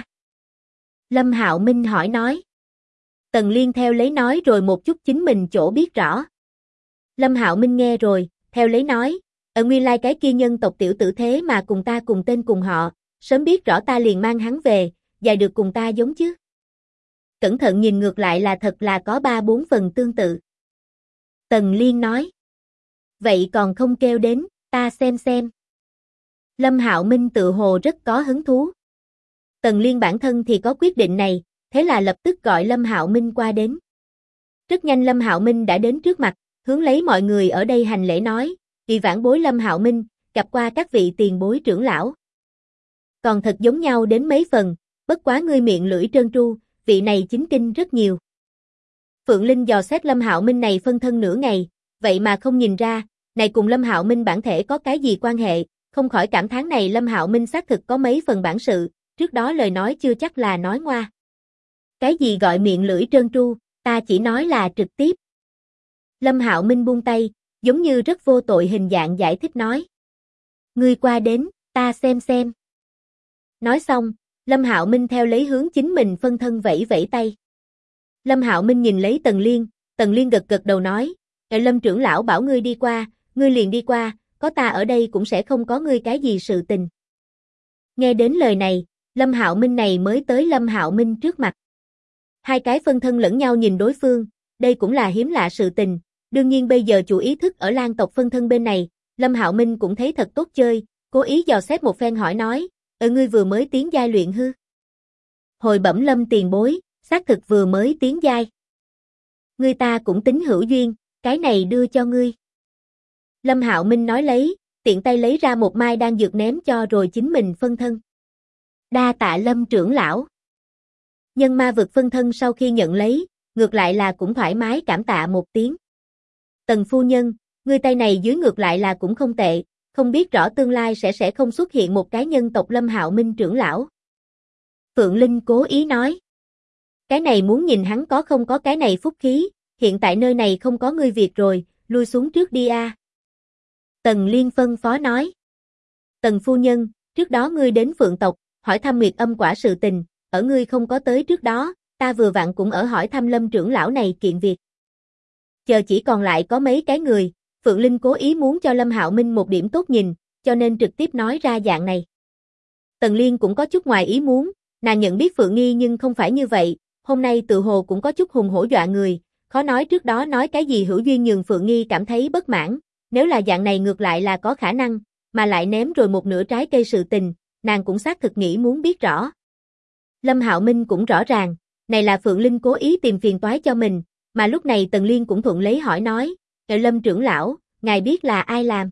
Lâm Hạo Minh hỏi nói. Tần Liên theo lấy nói rồi một chút chính mình chỗ biết rõ. Lâm Hạo Minh nghe rồi, theo lấy nói, ở nguyên lai cái kia nhân tộc tiểu tử thế mà cùng ta cùng tên cùng họ, sớm biết rõ ta liền mang hắn về, dài được cùng ta giống chứ. Cẩn thận nhìn ngược lại là thật là có 3-4 phần tương tự. Tần Liên nói. Vậy còn không kêu đến, ta xem xem. Lâm Hạo Minh tự hồ rất có hứng thú. Tần Liên bản thân thì có quyết định này, thế là lập tức gọi Lâm Hạo Minh qua đến. Rất nhanh Lâm Hạo Minh đã đến trước mặt, hướng lấy mọi người ở đây hành lễ nói, vì vãn bối Lâm Hạo Minh, gặp qua các vị tiền bối trưởng lão. Còn thật giống nhau đến mấy phần, bất quá ngươi miệng lưỡi trơn tru, vị này chính kinh rất nhiều. Phượng Linh dò xét Lâm Hạo Minh này phân thân nửa ngày, vậy mà không nhìn ra, này cùng Lâm Hạo Minh bản thể có cái gì quan hệ, không khỏi cảm thán này Lâm Hạo Minh xác thực có mấy phần bản sự, trước đó lời nói chưa chắc là nói ngoa. Cái gì gọi miệng lưỡi trơn tru, ta chỉ nói là trực tiếp. Lâm Hạo Minh buông tay, giống như rất vô tội hình dạng giải thích nói. Ngươi qua đến, ta xem xem. Nói xong, Lâm Hạo Minh theo lấy hướng chính mình phân thân vẫy vẫy tay. Lâm Hạo Minh nhìn lấy Tần Liên gật gật đầu nói, Lâm trưởng lão bảo ngươi đi qua, ngươi liền đi qua, có ta ở đây cũng sẽ không có ngươi cái gì sự tình. Nghe đến lời này, Lâm Hạo Minh này mới tới Lâm Hạo Minh trước mặt. Hai cái phân thân lẫn nhau nhìn đối phương, đây cũng là hiếm lạ sự tình, đương nhiên bây giờ chủ ý thức ở Lan tộc phân thân bên này, Lâm Hạo Minh cũng thấy thật tốt chơi, cố ý dò xét một phen hỏi nói, ngươi vừa mới tiến giai luyện hư. Hồi bẩm Lâm tiền bối, xác thực vừa mới tiến giai. Ngươi ta cũng tính hữu duyên, cái này đưa cho ngươi. Lâm Hạo Minh nói lấy, tiện tay lấy ra một mai đan dược ném cho rồi chính mình phân thân. Đa tạ Lâm trưởng lão. Nhân ma vực phân thân sau khi nhận lấy, ngược lại là cũng thoải mái cảm tạ một tiếng. Tần phu nhân, ngươi tay này dưới ngược lại là cũng không tệ, không biết rõ tương lai sẽ không xuất hiện một cái nhân tộc Lâm Hạo Minh trưởng lão. Phượng Linh cố ý nói. Cái này muốn nhìn hắn có không có cái này phúc khí, hiện tại nơi này không có ngươi việc rồi, lui xuống trước đi a. Tần Liên phân phó nói. Tần phu nhân, trước đó ngươi đến Phượng tộc, hỏi thăm Nguyệt Âm quả sự tình, ở ngươi không có tới trước đó, ta vừa vặn cũng ở hỏi thăm Lâm trưởng lão này kiện việc. Chờ chỉ còn lại có mấy cái người, Phượng Linh cố ý muốn cho Lâm Hạo Minh một điểm tốt nhìn, cho nên trực tiếp nói ra dạng này. Tần Liên cũng có chút ngoài ý muốn, nàng nhận biết Phượng Nghi nhưng không phải như vậy, hôm nay tự hồ cũng có chút hùng hổ dọa người, khó nói trước đó nói cái gì hữu duyên nhường Phượng Nghi cảm thấy bất mãn, nếu là dạng này ngược lại là có khả năng, mà lại ném rồi một nửa trái cây sự tình, nàng cũng xác thực nghĩ muốn biết rõ. Lâm Hạo Minh cũng rõ ràng, này là Phượng Linh cố ý tìm phiền toái cho mình, mà lúc này Tần Liên cũng thuận lấy hỏi nói, Lâm trưởng lão, ngài biết là ai làm?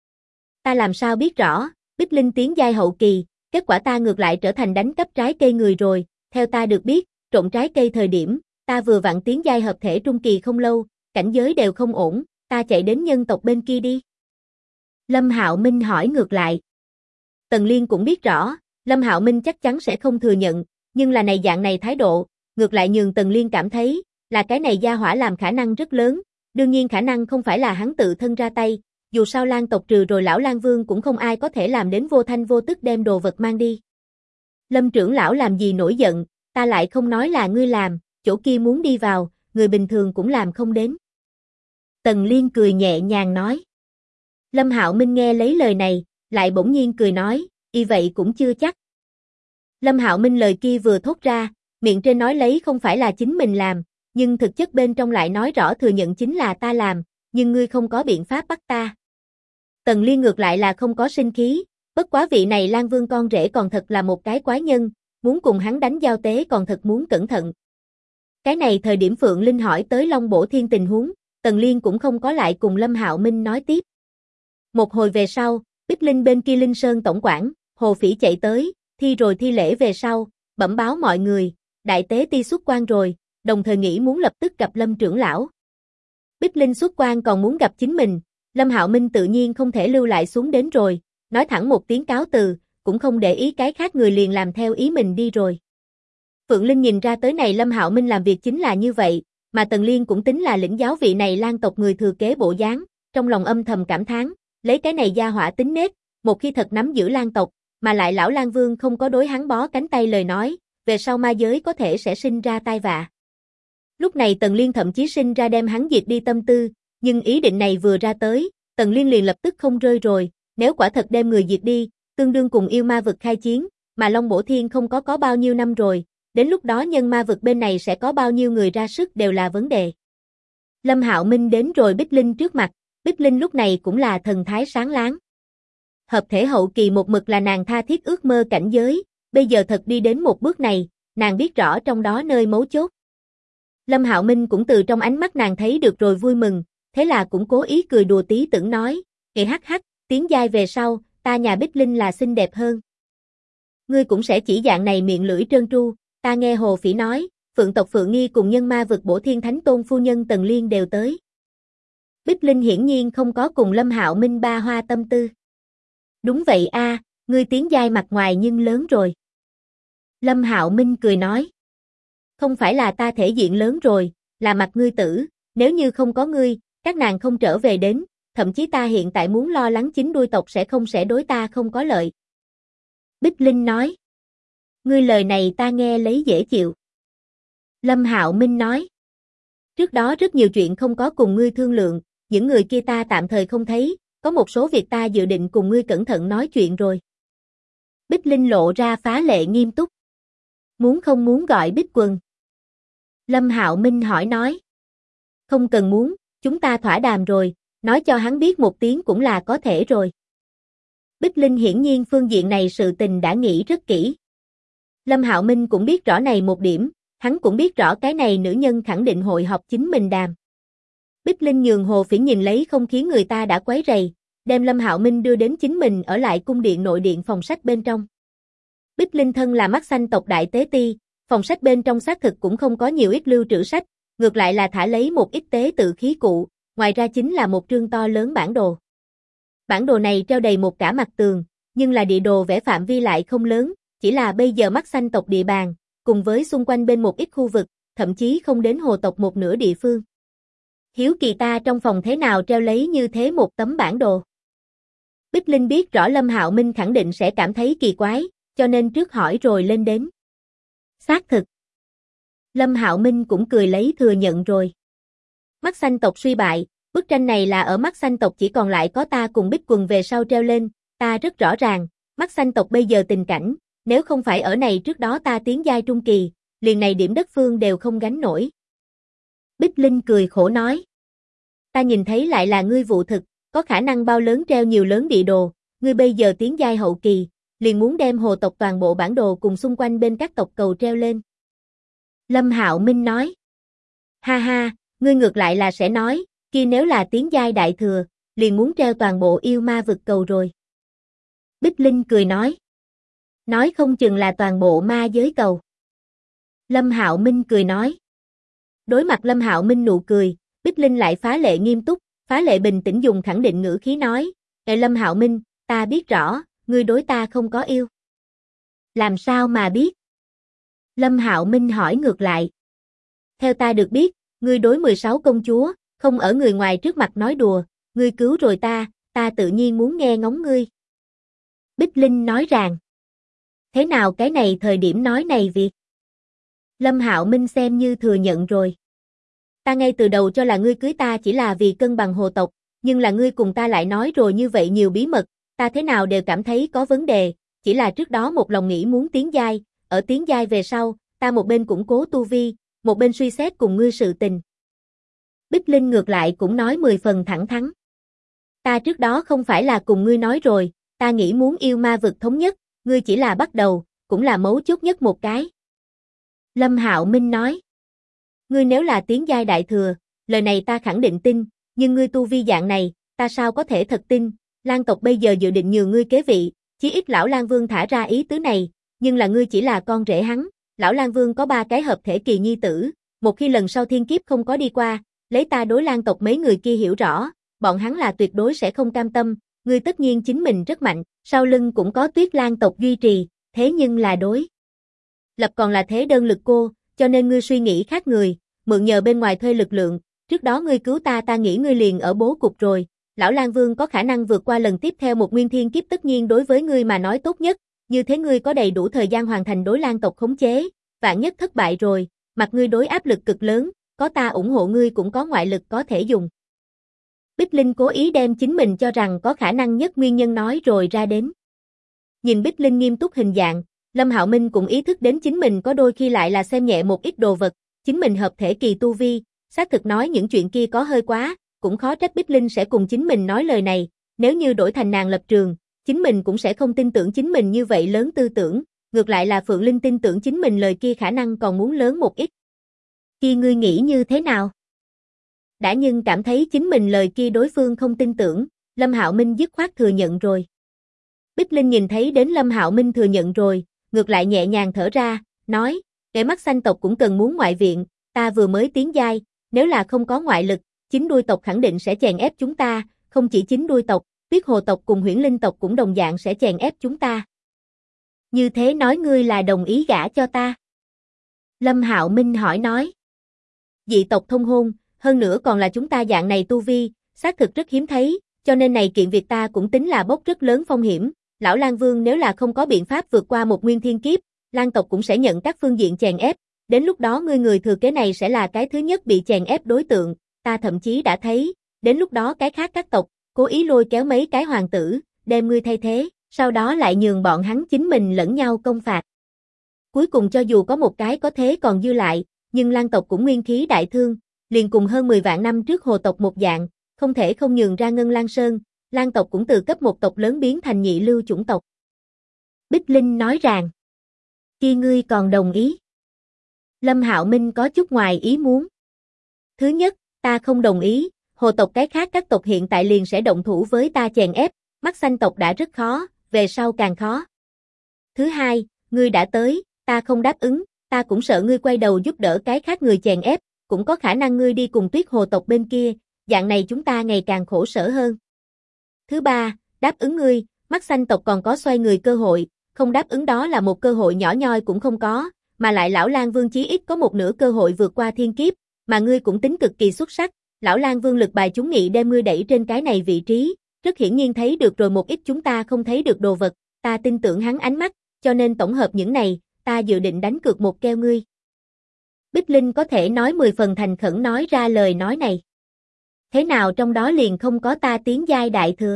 Ta làm sao biết rõ, Bích Linh tiến giai hậu kỳ, kết quả ta ngược lại trở thành đánh cắp trái cây người rồi, theo ta được biết, trộn trái cây thời điểm, ta vừa vặn tiến giai hợp thể trung kỳ không lâu, cảnh giới đều không ổn, ta chạy đến nhân tộc bên kia đi. Lâm Hạo Minh hỏi ngược lại. Tần Liên cũng biết rõ, Lâm Hạo Minh chắc chắn sẽ không thừa nhận, nhưng là này dạng này thái độ, ngược lại nhường Tần Liên cảm thấy, là cái này gia hỏa làm khả năng rất lớn, đương nhiên khả năng không phải là hắn tự thân ra tay, dù sao Lan tộc trừ rồi lão Lan Vương cũng không ai có thể làm đến vô thanh vô tức đem đồ vật mang đi. Lâm trưởng lão làm gì nổi giận, ta lại không nói là ngươi làm, chỗ kia muốn đi vào, người bình thường cũng làm không đến. Tần Liên cười nhẹ nhàng nói. Lâm Hạo Minh nghe lấy lời này, lại bỗng nhiên cười nói, y vậy cũng chưa chắc. Lâm Hạo Minh lời kia vừa thốt ra, miệng trên nói lấy không phải là chính mình làm, nhưng thực chất bên trong lại nói rõ thừa nhận chính là ta làm, nhưng ngươi không có biện pháp bắt ta. Tần Liên ngược lại là không có sinh khí, bất quá vị này Lan Vương con rể còn thật là một cái quái nhân, muốn cùng hắn đánh giao tế còn thật muốn cẩn thận. Cái này thời điểm Phượng Linh hỏi tới Long Bổ Thiên tình huống, Tần Liên cũng không có lại cùng Lâm Hạo Minh nói tiếp. Một hồi về sau, Bích Linh bên kia Linh Sơn tổng quản, Hồ Phỉ chạy tới, thi rồi thi lễ về sau, bẩm báo mọi người, đại tế ti xuất quan rồi, đồng thời nghĩ muốn lập tức gặp Lâm trưởng lão. Bích Linh xuất quan còn muốn gặp chính mình, Lâm Hạo Minh tự nhiên không thể lưu lại xuống đến rồi, nói thẳng một tiếng cáo từ, cũng không để ý cái khác người liền làm theo ý mình đi rồi. Phượng Linh nhìn ra tới này Lâm Hạo Minh làm việc chính là như vậy, mà Tần Liên cũng tính là lĩnh giáo vị này Lan tộc người thừa kế bộ dáng, trong lòng âm thầm cảm thán, lấy cái này gia hỏa tính nết, một khi thật nắm giữ Lan tộc, mà lại lão Lan Vương không có đối hắn bó cánh tay lời nói, về sau ma giới có thể sẽ sinh ra tai vạ. Lúc này Tần Liên thậm chí sinh ra đem hắn diệt đi tâm tư, nhưng ý định này vừa ra tới, Tần Liên liền lập tức không rơi rồi, nếu quả thật đem người diệt đi, tương đương cùng yêu ma vực khai chiến, mà Long Bổ Thiên không có bao nhiêu năm rồi, đến lúc đó nhân ma vực bên này sẽ có bao nhiêu người ra sức đều là vấn đề. Lâm Hạo Minh đến rồi Bích Linh trước mặt, Bích Linh lúc này cũng là thần thái sáng láng. Hợp thể hậu kỳ một mực là nàng tha thiết ước mơ cảnh giới, bây giờ thật đi đến một bước này, nàng biết rõ trong đó nơi mấu chốt. Lâm Hạo Minh cũng từ trong ánh mắt nàng thấy được rồi vui mừng, thế là cũng cố ý cười đùa tí tưởng nói, hắc hắc, tiến giai về sau, ta nhà Bích Linh là xinh đẹp hơn. Ngươi cũng sẽ chỉ dạng này miệng lưỡi trơn tru, ta nghe Hồ Phỉ nói, Phượng tộc Phượng Nghi cùng nhân ma vực Bổ Thiên Thánh Tôn phu nhân Tần Liên đều tới. Bích Linh hiển nhiên không có cùng Lâm Hạo Minh ba hoa tâm tư. Đúng vậy a, ngươi tiến giai mặt ngoài nhưng lớn rồi. Lâm Hạo Minh cười nói. Không phải là ta thể diện lớn rồi, là mặt ngươi tử, nếu như không có ngươi, các nàng không trở về đến, thậm chí ta hiện tại muốn lo lắng chính đuôi tộc sẽ đối ta không có lợi. Bích Linh nói. Ngươi lời này ta nghe lấy dễ chịu. Lâm Hạo Minh nói. Trước đó rất nhiều chuyện không có cùng ngươi thương lượng, những người kia ta tạm thời không thấy, có một số việc ta dự định cùng ngươi cẩn thận nói chuyện rồi. Bích Linh lộ ra phá lệ nghiêm túc. Muốn không muốn gọi Bích Quần? Lâm Hạo Minh hỏi nói. Không cần muốn, chúng ta thỏa đàm rồi, nói cho hắn biết một tiếng cũng là có thể rồi. Bích Linh hiển nhiên phương diện này sự tình đã nghĩ rất kỹ. Lâm Hạo Minh cũng biết rõ này một điểm, hắn cũng biết rõ cái này nữ nhân khẳng định hội họp chính mình đàm. Bích Linh nhường Hồ Phiển nhìn lấy không khí người ta đã quấy rầy, đem Lâm Hạo Minh đưa đến chính mình ở lại cung điện nội điện phòng sách bên trong. Bích Linh thân là mắt xanh tộc đại tế ti, phòng sách bên trong xác thực cũng không có nhiều ít lưu trữ sách, ngược lại là thả lấy một ít tế tự khí cụ, ngoài ra chính là một trương to lớn bản đồ. Bản đồ này treo đầy một cả mặt tường, nhưng là địa đồ vẽ phạm vi lại không lớn, chỉ là bây giờ mắt xanh tộc địa bàn, cùng với xung quanh bên một ít khu vực, thậm chí không đến hồ tộc một nửa địa phương. Hiếu kỳ ta trong phòng thế nào treo lấy như thế một tấm bản đồ. Bích Linh biết rõ Lâm Hạo Minh khẳng định sẽ cảm thấy kỳ quái, cho nên trước hỏi rồi lên đến. Xác thực. Lâm Hạo Minh cũng cười lấy thừa nhận rồi. Mắt xanh tộc suy bại, bức tranh này là ở mắt xanh tộc chỉ còn lại có ta cùng Bích Quần về sau treo lên, ta rất rõ ràng, mắt xanh tộc bây giờ tình cảnh, nếu không phải ở này trước đó ta tiến giai trung kỳ, liền này điểm đất phương đều không gánh nổi. Bích Linh cười khổ nói. Ta nhìn thấy lại là ngươi vụ thực, có khả năng bao lớn treo nhiều lớn địa đồ, ngươi bây giờ tiến giai hậu kỳ, liền muốn đem hồ tộc toàn bộ bản đồ cùng xung quanh bên các tộc cầu treo lên. Lâm Hạo Minh nói. Ha ha, ngươi ngược lại là sẽ nói, kia nếu là tiến giai đại thừa, liền muốn treo toàn bộ yêu ma vực cầu rồi. Bích Linh cười nói. Nói không chừng là toàn bộ ma giới cầu. Lâm Hạo Minh cười nói. Đối mặt Lâm Hạo Minh nụ cười, Bích Linh lại phá lệ nghiêm túc, phá lệ bình tĩnh dùng khẳng định ngữ khí nói. Lâm Hạo Minh, ta biết rõ, ngươi đối ta không có yêu. Làm sao mà biết? Lâm Hạo Minh hỏi ngược lại. Theo ta được biết, ngươi đối 16 công chúa, không ở người ngoài trước mặt nói đùa, ngươi cứu rồi ta tự nhiên muốn nghe ngóng ngươi. Bích Linh nói rằng. Thế nào cái này thời điểm nói này việc? Lâm Hạo Minh xem như thừa nhận rồi. Ta ngay từ đầu cho là ngươi cưới ta chỉ là vì cân bằng hồ tộc, nhưng là ngươi cùng ta lại nói rồi như vậy nhiều bí mật, ta thế nào đều cảm thấy có vấn đề, chỉ là trước đó một lòng nghĩ muốn tiến giai, ở tiến giai về sau, ta một bên củng cố tu vi, một bên suy xét cùng ngươi sự tình. Bích Linh ngược lại cũng nói 10 phần thẳng thắn. Ta trước đó không phải là cùng ngươi nói rồi, ta nghĩ muốn yêu ma vực thống nhất, ngươi chỉ là bắt đầu, cũng là mấu chốt nhất một cái. Lâm Hạo Minh nói. Ngươi nếu là tiến giai đại thừa, lời này ta khẳng định tin, nhưng ngươi tu vi dạng này, ta sao có thể thật tin, Lan tộc bây giờ dự định nhường ngươi kế vị, chí ít lão Lan Vương thả ra ý tứ này, nhưng là ngươi chỉ là con rể hắn, lão Lan Vương có 3 cái hợp thể kỳ nhi tử, một khi lần sau thiên kiếp không có đi qua, lấy ta đối Lan tộc mấy người kia hiểu rõ, bọn hắn là tuyệt đối sẽ không cam tâm, ngươi tất nhiên chính mình rất mạnh, sau lưng cũng có Tuyết Lan tộc duy trì, thế nhưng là đối lập còn là thế đơn lực cô, cho nên ngươi suy nghĩ khác người, mượn nhờ bên ngoài thuê lực lượng, trước đó ngươi cứu ta nghĩ ngươi liền ở bố cục rồi, lão Lan Vương có khả năng vượt qua lần tiếp theo một nguyên thiên kiếp tất nhiên đối với ngươi mà nói tốt nhất, như thế ngươi có đầy đủ thời gian hoàn thành đối Lan tộc khống chế, vạn nhất thất bại rồi, mặt ngươi đối áp lực cực lớn, có ta ủng hộ ngươi cũng có ngoại lực có thể dùng. Bích Linh cố ý đem chính mình cho rằng có khả năng nhất nguyên nhân nói rồi ra đến. Nhìn Bích Linh nghiêm túc hình dạng, Lâm Hạo Minh cũng ý thức đến chính mình có đôi khi lại là xem nhẹ một ít đồ vật, chính mình hợp thể kỳ tu vi, xác thực nói những chuyện kia có hơi quá, cũng khó trách Bích Linh sẽ cùng chính mình nói lời này, nếu như đổi thành nàng lập trường, chính mình cũng sẽ không tin tưởng chính mình như vậy lớn tư tưởng, ngược lại là Phượng Linh tin tưởng chính mình lời kia khả năng còn muốn lớn một ít. Kia ngươi nghĩ như thế nào? Đã nhưng cảm thấy chính mình lời kia đối phương không tin tưởng, Lâm Hạo Minh dứt khoát thừa nhận rồi. Bích Linh nhìn thấy đến Lâm Hạo Minh thừa nhận rồi, ngược lại nhẹ nhàng thở ra, nói, kẻ mắt xanh tộc cũng cần muốn ngoại viện, ta vừa mới tiến giai, nếu là không có ngoại lực, chính đuôi tộc khẳng định sẽ chèn ép chúng ta, không chỉ chính đuôi tộc, Tuyết Hồ tộc cùng Huyễn Linh tộc cũng đồng dạng sẽ chèn ép chúng ta. Như thế nói ngươi là đồng ý gả cho ta? Lâm Hạo Minh hỏi nói. Dị tộc thông hôn, hơn nữa còn là chúng ta dạng này tu vi, xác thực rất hiếm thấy, cho nên này kiện việc ta cũng tính là bốc rất lớn phong hiểm, lão Lan Vương nếu là không có biện pháp vượt qua một nguyên thiên kiếp, Lan tộc cũng sẽ nhận các phương diện chèn ép, đến lúc đó ngươi người thừa kế này sẽ là cái thứ nhất bị chèn ép đối tượng, ta thậm chí đã thấy, đến lúc đó cái khác các tộc, cố ý lôi kéo mấy cái hoàng tử, đem ngươi thay thế, sau đó lại nhường bọn hắn chính mình lẫn nhau công phạt. Cuối cùng cho dù có một cái có thế còn dư lại, nhưng Lan tộc cũng nguyên khí đại thương, liền cùng hơn 10 vạn năm trước Hồ tộc một dạng, không thể không nhường ra Ngân Lan Sơn, Lan tộc cũng từ cấp một tộc lớn biến thành nhị lưu chủng tộc. Bích Linh nói rằng, kia ngươi còn đồng ý. Lâm Hạo Minh có chút ngoài ý muốn. Thứ nhất, ta không đồng ý, Hồ tộc cái khác các tộc hiện tại liền sẽ động thủ với ta chèn ép, Mắt Xanh tộc đã rất khó, về sau càng khó. Thứ hai, ngươi đã tới, ta không đáp ứng, ta cũng sợ ngươi quay đầu giúp đỡ cái khác người chèn ép, cũng có khả năng ngươi đi cùng Tuyết Hồ tộc bên kia, dạng này chúng ta ngày càng khổ sở hơn. Thứ ba, đáp ứng ngươi, Mắt Xanh tộc còn có xoay người cơ hội, không đáp ứng đó là một cơ hội nhỏ nhoi cũng không có, mà lại Lão Lang Vương chí ít có một nửa cơ hội vượt qua thiên kiếp, mà ngươi cũng tính cực kỳ xuất sắc, Lão Lang Vương lực bài chúng nghị đem ngươi đẩy trên cái này vị trí, rất hiển nhiên thấy được rồi một ít chúng ta không thấy được đồ vật, ta tin tưởng hắn ánh mắt, cho nên tổng hợp những này, ta dự định đánh cược một keo ngươi. Bích Linh có thể nói 10 phần thành khẩn nói ra lời nói này. Thế nào trong đó liền không có ta tiến giai đại thừa?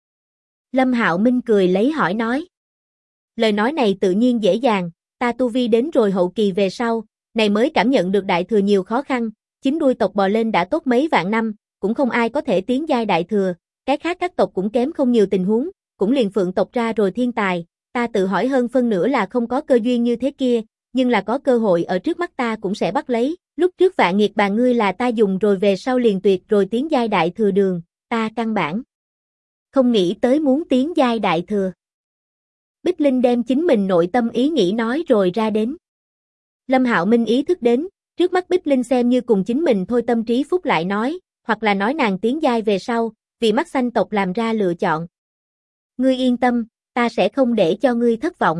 Lâm Hạo Minh cười lấy hỏi nói. Lời nói này tự nhiên dễ dàng, ta tu vi đến rồi hậu kỳ về sau, này mới cảm nhận được đại thừa nhiều khó khăn, chính đuôi tộc bò lên đã tốt mấy vạn năm, cũng không ai có thể tiến giai đại thừa, cái khác các tộc cũng kém không nhiều tình huống, cũng liền Phượng tộc ra rồi thiên tài, ta tự hỏi hơn phân nửa là không có cơ duyên như thế kia, nhưng là có cơ hội ở trước mắt ta cũng sẽ bắt lấy, lúc trước Vạn Nghiệt Bàn ngươi là ta dùng rồi về sau liền tuyệt rồi tiến giai đại thừa đường, ta căn bản không nghĩ tới muốn tiến giai đại thừa. Bích Linh đem chính mình nội tâm ý nghĩ nói rồi ra đến. Lâm Hạo Minh ý thức đến, trước mắt Bích Linh xem như cùng chính mình thôi tâm trí phúc lại nói, hoặc là nói nàng tiến giai về sau, vì Mắt Xanh tộc làm ra lựa chọn. Ngươi yên tâm, ta sẽ không để cho ngươi thất vọng.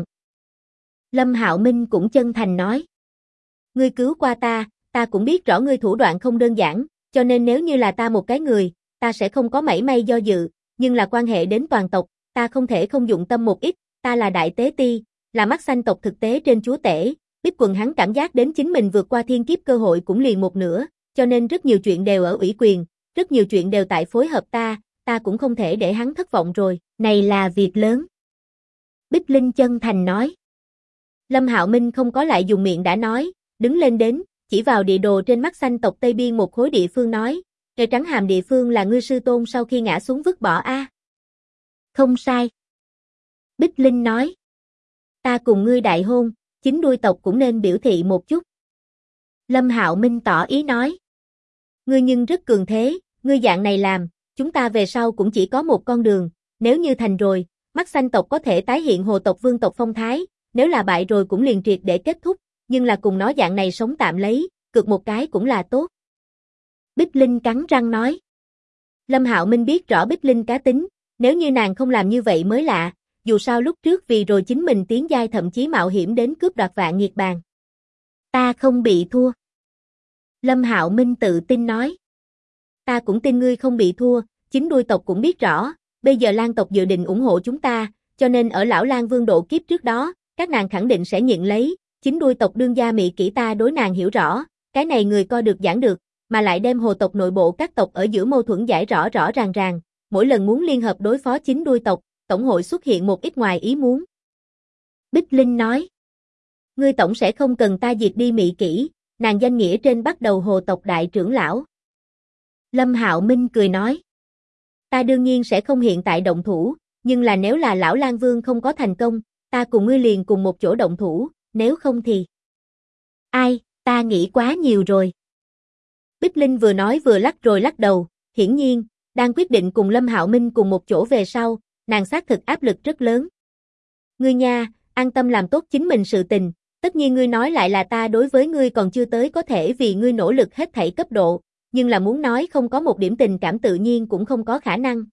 Lâm Hạo Minh cũng chân thành nói. Ngươi cứu qua ta cũng biết rõ ngươi thủ đoạn không đơn giản, cho nên nếu như là ta một cái người, ta sẽ không có mảy may do dự, nhưng là quan hệ đến toàn tộc, ta không thể không dụng tâm một ít, ta là đại tế ti, là Mắt Xanh tộc thực tế trên chúa tể, Bích Quần hắn cảm giác đến chính mình vượt qua thiên kiếp cơ hội cũng liền một nửa, cho nên rất nhiều chuyện đều ở ủy quyền, rất nhiều chuyện đều tại phối hợp ta cũng không thể để hắn thất vọng rồi, này là việc lớn. Bích Linh chân thành nói. Lâm Hạo Minh không có lại dùng miệng đã nói, đứng lên đến, chỉ vào địa đồ trên Mắt Xanh tộc Tây Biên một khối địa phương nói, trời trắng hàm địa phương là ngươi sư tôn sau khi ngã xuống vứt bỏ a. Không sai. Bích Linh nói. Ta cùng ngươi đại hôn, chính đuôi tộc cũng nên biểu thị một chút. Lâm Hạo Minh tỏ ý nói. Ngươi nhưng rất cường thế, ngươi dạng này làm, chúng ta về sau cũng chỉ có một con đường, nếu như thành rồi, Mắt Xanh tộc có thể tái hiện Hồ tộc Vương tộc phong thái, nếu là bại rồi cũng liền triệt để kết thúc, nhưng là cùng nó dạng này sống tạm lấy, cực một cái cũng là tốt. Bích Linh cắn răng nói. Lâm Hạo Minh biết rõ Bích Linh cá tính, nếu như nàng không làm như vậy mới lạ, dù sao lúc trước vì rồi chính mình tiến giai thậm chí mạo hiểm đến cướp đoạt Vạn Nghiệt Bàn. Ta không bị thua. Lâm Hạo Minh tự tin nói. Ta cũng tin ngươi không bị thua, chính đuôi tộc cũng biết rõ, bây giờ Lan tộc dự định ủng hộ chúng ta, cho nên ở Lão Lang Vương độ kiếp trước đó, các nàng khẳng định sẽ nhận lấy, chính đuôi tộc đương gia Mị Kỷ ta đối nàng hiểu rõ, cái này người coi được giảng được, mà lại đem Hồ tộc nội bộ các tộc ở giữa mâu thuẫn giải rõ rõ ràng, mỗi lần muốn liên hợp đối phó chính đuôi tộc, tổng hội xuất hiện một ít ngoài ý muốn. Bích Linh nói. Ngươi tổng sẽ không cần ta diệt đi Mị Kỷ, nàng danh nghĩa trên bắt đầu Hồ tộc đại trưởng lão. Lâm Hạo Minh cười nói. Ta đương nhiên sẽ không hiện tại động thủ, nhưng là nếu là Lão Lang Vương không có thành công, ta cùng ngươi liền cùng một chỗ động thủ, nếu không thì... Ai, ta nghĩ quá nhiều rồi. Bích Linh vừa nói vừa lắc rồi lắc đầu, hiển nhiên, đang quyết định cùng Lâm Hạo Minh cùng một chỗ về sau, nàng xác thực áp lực rất lớn. Ngươi nha, an tâm làm tốt chính mình sự tình, tất nhiên ngươi nói lại là ta đối với ngươi còn chưa tới có thể vì ngươi nỗ lực hết thảy cấp độ, nhưng là muốn nói không có một điểm tình cảm tự nhiên cũng không có khả năng,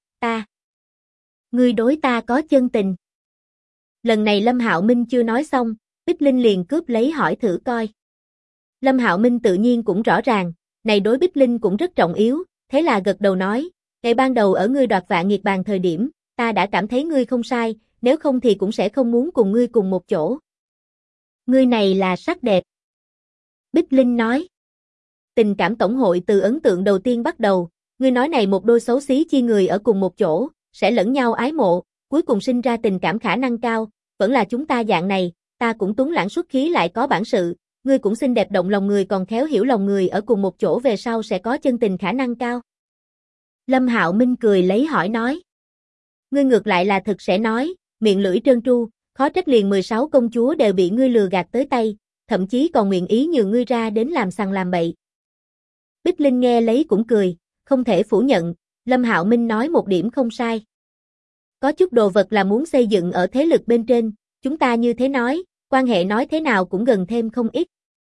Ngươi đối ta có chân tình. Lần này Lâm Hạo Minh chưa nói xong, Bích Linh liền cướp lấy hỏi thử coi. Lâm Hạo Minh tự nhiên cũng rõ ràng, này đối Bích Linh cũng rất trọng yếu, thế là gật đầu nói, ngày ban đầu ở ngươi đoạt Vạn Nghiệt Bàn thời điểm, ta đã cảm thấy ngươi không sai, nếu không thì cũng sẽ không muốn cùng ngươi cùng một chỗ. Ngươi này là sắc đẹp. Bích Linh nói. Tình cảm tổng hội từ ấn tượng đầu tiên bắt đầu, ngươi nói này một đôi xấu xí chi người ở cùng một chỗ, sẽ lẫn nhau ái mộ, cuối cùng sinh ra tình cảm khả năng cao, vẫn là chúng ta dạng này, ta cũng tuấn lãng xuất khí lại có bản sự, ngươi cũng xinh đẹp động lòng người còn khéo hiểu lòng người ở cùng một chỗ về sau sẽ có chân tình khả năng cao. Lâm Hạo Minh cười lấy hỏi nói. Ngươi ngược lại là thực sẽ nói, miệng lưỡi trơn tru, khó trách liền 16 công chúa đều bị ngươi lừa gạt tới tay, thậm chí còn nguyện ý nhường ngươi ra đến làm sằng làm bậy. Bích Linh nghe lấy cũng cười, không thể phủ nhận, Lâm Hạo Minh nói một điểm không sai. Có chút đồ vật là muốn xây dựng ở thế lực bên trên, chúng ta như thế nói, quan hệ nói thế nào cũng gần thêm không ít.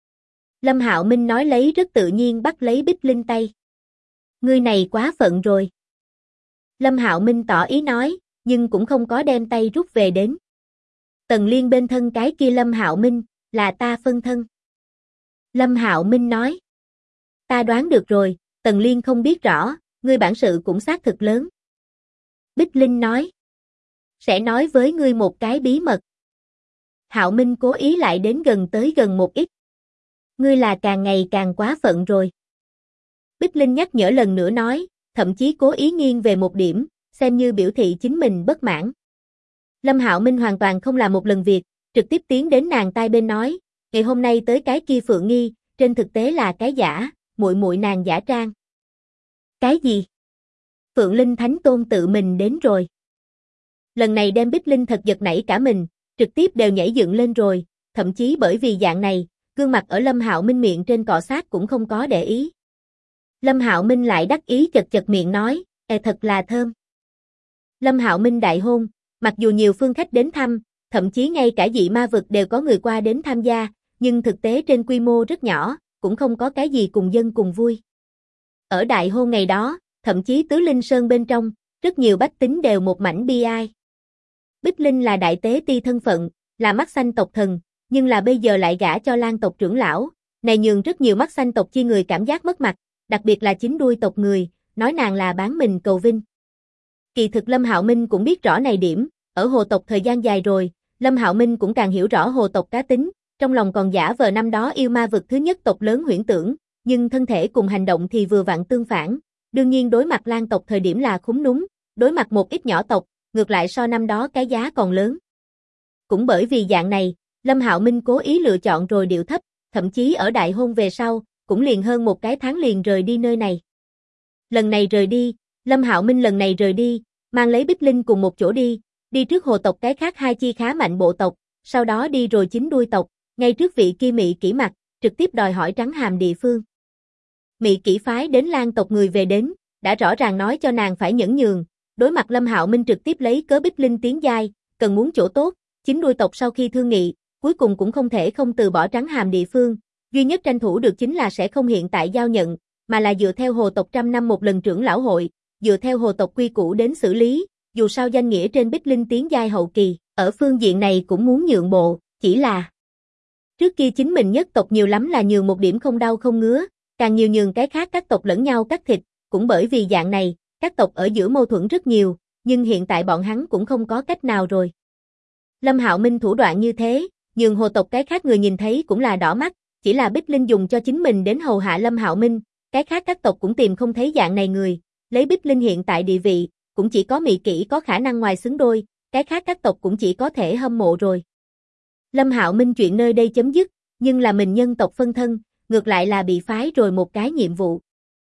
Lâm Hạo Minh nói lấy rất tự nhiên bắt lấy Bích Linh tay. Ngươi này quá phận rồi. Lâm Hạo Minh tỏ ý nói, nhưng cũng không có đem tay rút về đến. Tần Liên bên thân cái kia Lâm Hạo Minh, là ta phân thân. Lâm Hạo Minh nói. Ta đoán được rồi, Tần Liên không biết rõ, ngươi bản sự cũng xác thực lớn. Bích Linh nói. Sẽ nói với ngươi một cái bí mật. Hạo Minh cố ý lại đến gần tới gần một ít. Ngươi là càng ngày càng quá phận rồi. Bích Linh nhắc nhở lần nữa nói, thậm chí cố ý nghiêng về một điểm, xem như biểu thị chính mình bất mãn. Lâm Hạo Minh hoàn toàn không làm một lần việc, trực tiếp tiến đến nàng tai bên nói, ngày hôm nay tới cái kia Phượng Nghi, trên thực tế là cái giả, muội muội nàng giả trang. Cái gì? Phượng Linh Thánh Tôn tự mình đến rồi. Lần này đem Bích Linh thật giật nảy cả mình, trực tiếp đều nhảy dựng lên rồi, thậm chí bởi vì dạng này, gương mặt ở Lâm Hạo Minh miệng trên cọ sát cũng không có để ý. Lâm Hạo Minh lại đắc ý chật chật miệng nói, thật là thơm. Lâm Hạo Minh đại hôn, mặc dù nhiều phương khách đến thăm, thậm chí ngay cả dị ma vực đều có người qua đến tham gia, nhưng thực tế trên quy mô rất nhỏ, cũng không có cái gì cùng dân cùng vui. Ở đại hôn ngày đó, thậm chí Tứ Linh Sơn bên trong, rất nhiều bách tính đều một mảnh bi ai. Bích Linh là đại tế ti thân phận, là mắt xanh tộc thần, nhưng là bây giờ lại gả cho Lan tộc trưởng lão, này nhường rất nhiều mắt xanh tộc chi người cảm giác mất mặt, đặc biệt là chính đuôi tộc người, nói nàng là bán mình cầu vinh. Kỳ thực Lâm Hạo Minh cũng biết rõ này điểm, ở hồ tộc thời gian dài rồi, Lâm Hạo Minh cũng càng hiểu rõ hồ tộc cá tính, trong lòng còn giả vờ năm đó yêu ma vực thứ nhất tộc lớn Huyễn Tưởng, nhưng thân thể cùng hành động thì vừa vặn tương phản. Đương nhiên đối mặt Lan tộc thời điểm là khúm núm, đối mặt một ít nhỏ tộc, ngược lại so năm đó cái giá còn lớn. Cũng bởi vì dạng này, Lâm Hạo Minh cố ý lựa chọn rồi điệu thấp, thậm chí ở đại hôn về sau, cũng liền hơn một cái tháng liền rời đi nơi này. Lần này rời đi, Lâm Hạo Minh lần này rời đi, mang lấy Bích Linh cùng một chỗ đi trước hồ tộc cái khác hai chi khá mạnh bộ tộc, sau đó đi rồi chính đuôi tộc, ngay trước vị kia Mị Kỷ mặt, trực tiếp đòi hỏi trắng hàm địa phương. Mị Kỷ phái đến Lan tộc người về đến, đã rõ ràng nói cho nàng phải nhẫn nhường, đối mặt Lâm Hạo Minh trực tiếp lấy cớ Bích Linh tiến giai, cần muốn chỗ tốt, chính đuôi tộc sau khi thương nghị, cuối cùng cũng không thể không từ bỏ trắng hàm địa phương, duy nhất tranh thủ được chính là sẽ không hiện tại giao nhận, mà là dựa theo hồ tộc 100 năm một lần trưởng lão hội, dựa theo hồ tộc quy củ đến xử lý, dù sao danh nghĩa trên Bích Linh tiến giai hậu kỳ, ở phương diện này cũng muốn nhượng bộ, chỉ là trước kia chính mình nhất tộc nhiều lắm là nhường một điểm không đau không ngứa, càng nhiều nhường cái khác các tộc lẫn nhau cắt thịt, cũng bởi vì dạng này, các tộc ở giữa mâu thuẫn rất nhiều, nhưng hiện tại bọn hắn cũng không có cách nào rồi. Lâm Hạo Minh thủ đoạn như thế, nhường hồ tộc cái khác người nhìn thấy cũng là đỏ mắt, chỉ là Bích Linh dùng cho chính mình đến hầu hạ Lâm Hạo Minh, cái khác các tộc cũng tìm không thấy dạng này người, lấy Bích Linh hiện tại địa vị, cũng chỉ có Mị Kỷ có khả năng ngoài xứng đôi, cái khác các tộc cũng chỉ có thể hâm mộ rồi. Lâm Hạo Minh chuyện nơi đây chấm dứt, nhưng là mình nhân tộc phân thân, ngược lại là bị phái rồi một cái nhiệm vụ.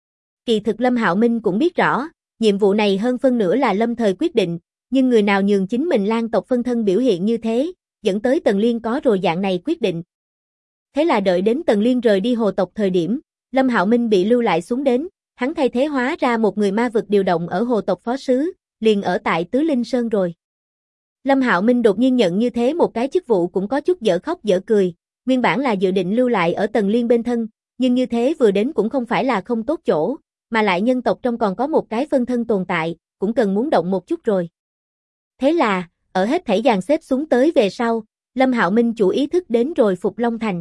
Kỳ thực Lâm Hạo Minh cũng biết rõ, nhiệm vụ này hơn phân nửa là lâm thời quyết định, nhưng người nào nhường chính mình Lan tộc phân thân biểu hiện như thế, dẫn tới Tần Liên có rồi dạng này quyết định. Thế là đợi đến Tần Liên rời đi hồ tộc thời điểm, Lâm Hạo Minh bị lưu lại xuống đến, hắn thay thế hóa ra một người ma vực điều động ở hồ tộc phó sứ, liền ở tại Tứ Linh Sơn rồi. Lâm Hạo Minh đột nhiên nhận như thế một cái chức vụ cũng có chút dở khóc dở cười, nguyên bản là dự định lưu lại ở Tần Liên bên thân, nhưng như thế vừa đến cũng không phải là không tốt chỗ, mà lại nhân tộc trong còn có một cái phân thân tồn tại, cũng cần muốn động một chút rồi. Thế là, ở hết thảy dàn xếp xuống tới về sau, Lâm Hạo Minh chủ ý thức đến rồi Phục Long Thành.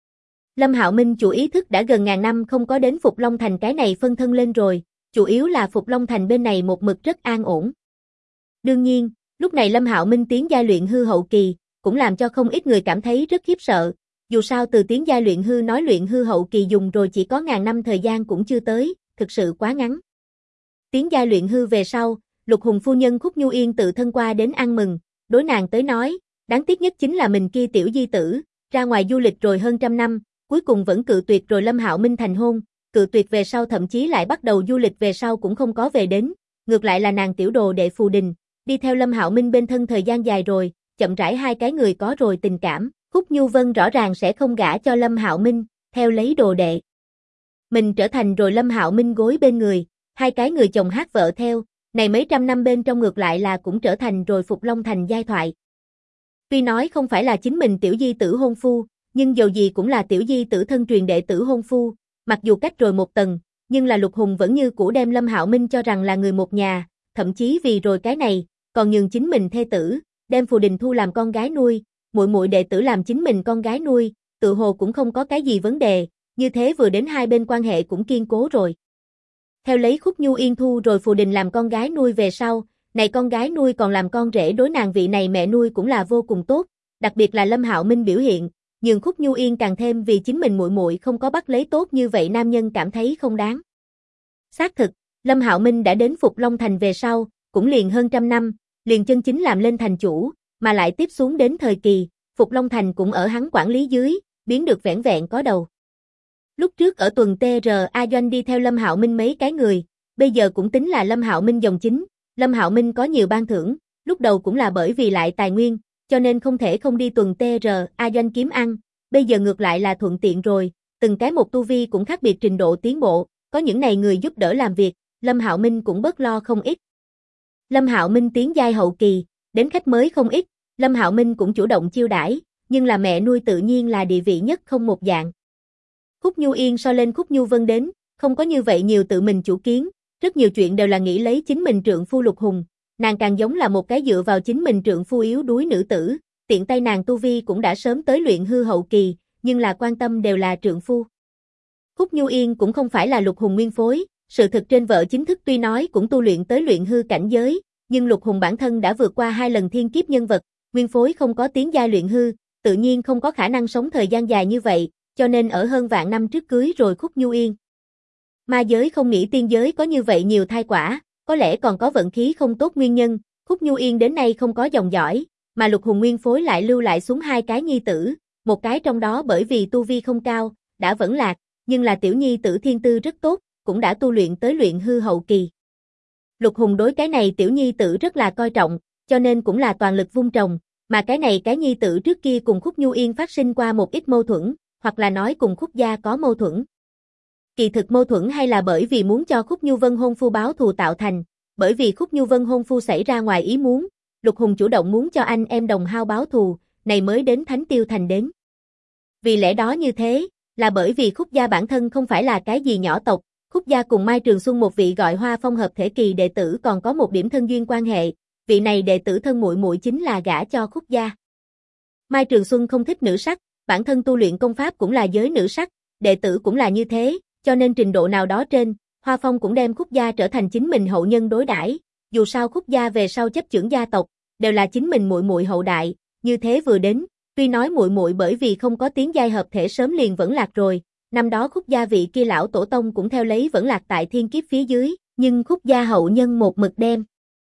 Lâm Hạo Minh chủ ý thức đã gần ngàn năm không có đến Phục Long Thành cái này phân thân lên rồi, chủ yếu là Phục Long Thành bên này một mực rất an ổn. Đương nhiên, lúc này Lâm Hạo Minh tiến giai luyện hư hậu kỳ, cũng làm cho không ít người cảm thấy rất khiếp sợ, dù sao từ tiến giai luyện hư nói luyện hư hậu kỳ dùng rồi chỉ có ngàn năm thời gian cũng chưa tới, thực sự quá ngắn. Tiến giai luyện hư về sau, Lục Hùng phu nhân Khúc Nhu Yên tự thân qua đến ăn mừng, đối nàng tới nói, đáng tiếc nhất chính là mình kia tiểu di tử, ra ngoài du lịch rồi hơn 100 năm, cuối cùng vẫn cự tuyệt rồi Lâm Hạo Minh thành hôn, cự tuyệt về sau thậm chí lại bắt đầu du lịch về sau cũng không có về đến, ngược lại là nàng tiểu đồ đệ Phù Đình, đi theo Lâm Hạo Minh bên thân thời gian dài rồi, chậm rãi hai cái người có rồi tình cảm, Khúc Nhu Vân rõ ràng sẽ không gả cho Lâm Hạo Minh, theo lấy đồ đệ. Mình trở thành rồi Lâm Hạo Minh gối bên người, hai cái người chồng hát vợ theo, này mấy trăm năm bên trong ngược lại là cũng trở thành rồi Phục Long Thành giai thoại. Tuy nói không phải là chính mình tiểu di tử hôn phu, nhưng dầu gì cũng là tiểu di tử thân truyền đệ tử hôn phu, mặc dù cách rồi một tầng, nhưng là Lục Hùng vẫn như cũ đem Lâm Hạo Minh cho rằng là người một nhà, thậm chí vì rồi cái này, còn nhường chính mình thê tử, đem Phù Đình thu làm con gái nuôi, muội muội đệ tử làm chính mình con gái nuôi, tự hồ cũng không có cái gì vấn đề, như thế vừa đến hai bên quan hệ cũng kiên cố rồi. Theo lấy Khúc Nhu Yên thu rồi Phù Đình làm con gái nuôi về sau, này con gái nuôi còn làm con rể đối nàng vị này mẹ nuôi cũng là vô cùng tốt, đặc biệt là Lâm Hạo Minh biểu hiện, nhường Khúc Nhu Yên càng thêm vì chính mình muội muội không có bắt lấy tốt như vậy nam nhân cảm thấy không đáng. Xác thực, Lâm Hạo Minh đã đến Phục Long Thành về sau, cũng liền hơn 100 năm, liền chân chính làm lên thành chủ, mà lại tiếp xuống đến thời kỳ, Phục Long Thành cũng ở hắn quản lý dưới, biến được vẻn vẹn có đầu. Lúc trước ở tuần TRA Doanh đi theo Lâm Hạo Minh mấy cái người, bây giờ cũng tính là Lâm Hạo Minh dòng chính, Lâm Hạo Minh có nhiều ban thưởng, lúc đầu cũng là bởi vì lại tài nguyên, cho nên không thể không đi tuần TRA Doanh kiếm ăn, bây giờ ngược lại là thuận tiện rồi, từng cái một tu vi cũng khác biệt trình độ tiến bộ, có những này người giúp đỡ làm việc, Lâm Hạo Minh cũng bớt lo không ít. Lâm Hạo Minh tiến giai hậu kỳ, đến khách mới không ít, Lâm Hạo Minh cũng chủ động chiêu đãi, nhưng là mẹ nuôi tự nhiên là địa vị nhất không một dạng. Khúc Nhu Yên so lên Khúc Nhu Vân đến, không có như vậy nhiều tự mình chủ kiến, rất nhiều chuyện đều là nghĩ lấy chính mình trượng phu Lục Hùng, nàng càng giống là một cái dựa vào chính mình trượng phu yếu đuối nữ tử, tiện tay nàng tu vi cũng đã sớm tới luyện hư hậu kỳ, nhưng là quan tâm đều là trượng phu. Khúc Nhu Yên cũng không phải là Lục Hùng nguyên phối, sự thực trên vợ chính thức tuy nói cũng tu luyện tới luyện hư cảnh giới, nhưng Lục Hùng bản thân đã vượt qua 2 lần thiên kiếp nhân vật, nguyên phối không có tiến giai luyện hư, tự nhiên không có khả năng sống thời gian dài như vậy, cho nên ở hơn vạn năm trước cưới rồi Khúc Nhu Yên. Ma giới không nghĩ tiên giới có như vậy nhiều thai quả, có lẽ còn có vận khí không tốt nguyên nhân, Khúc Nhu Yên đến nay không có dòng dõi, mà Lục Hùng nguyên phối lại lưu lại xuống 2 cái nhi tử, một cái trong đó bởi vì tu vi không cao, đã vẫn lạc, nhưng là tiểu nhi tử thiên tư rất tốt, cũng đã tu luyện tới luyện hư hậu kỳ. Lục Hùng đối cái này tiểu nhi tử rất là coi trọng, cho nên cũng là toàn lực vun trồng, mà cái này cái nhi tử trước kia cùng Khúc Nhu Yên phát sinh qua một ít mâu thuẫn, hoặc là nói cùng Khúc gia có mâu thuẫn. Kỳ thực mâu thuẫn hay là bởi vì muốn cho Khúc Nhu Vân hôn phu báo thù tạo thành, bởi vì Khúc Nhu Vân hôn phu xảy ra ngoài ý muốn, Lục Hùng chủ động muốn cho anh em đồng hao báo thù, này mới đến Thánh Tiêu Thành đến. Vì lẽ đó như thế, là bởi vì Khúc gia bản thân không phải là cái gì nhỏ tộc, Khúc gia cùng Mai Trường Xuân một vị gọi Hoa Phong hợp thể kỳ đệ tử còn có một điểm thân duyên quan hệ, vị này đệ tử thân muội muội chính là gả cho Khúc gia. Mai Trường Xuân không thích nữ sắc, bản thân tu luyện công pháp cũng là giới nữ sắc, đệ tử cũng là như thế, cho nên trình độ nào đó trên, Hoa Phong cũng đem Khúc gia trở thành chính mình hậu nhân đối đãi. Dù sao Khúc gia về sau chấp chưởng gia tộc, đều là chính mình muội muội hậu đại, như thế vừa đến, tuy nói muội muội bởi vì không có tiến giai hợp thể sớm liền vẫn lạc rồi, năm đó Khúc gia vị kia lão tổ tông cũng theo lấy vẫn lạc tại thiên kiếp phía dưới, nhưng Khúc gia hậu nhân một mực đem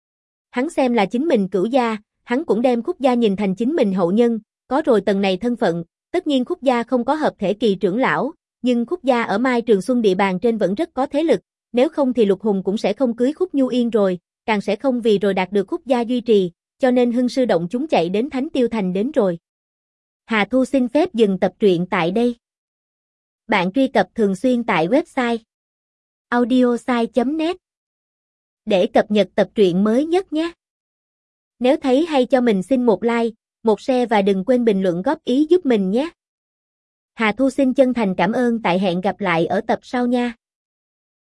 hắn xem là chính mình cửu gia, hắn cũng đem Khúc gia nhìn thành chính mình hậu nhân, có rồi tầng này thân phận, tất nhiên Khúc gia không có hợp thể kỳ trưởng lão, nhưng Khúc gia ở Mai Trường Xuân địa bàn trên vẫn rất có thế lực, nếu không thì Lục Hùng cũng sẽ không cưới Khúc Nhu Yên rồi, càng sẽ không vì rồi đạt được Khúc gia duy trì, cho nên hưng sư động chúng chạy đến Thánh Tiêu Thành đến rồi. Hà Thu xin phép dừng tập truyện tại đây. Bạn truy cập thường xuyên tại website audiosai.net để cập nhật tập truyện mới nhất nhé. Nếu thấy hay cho mình xin một like, một share và đừng quên bình luận góp ý giúp mình nhé. Hà Thu xin chân thành cảm ơn, tại hẹn gặp lại ở tập sau nha.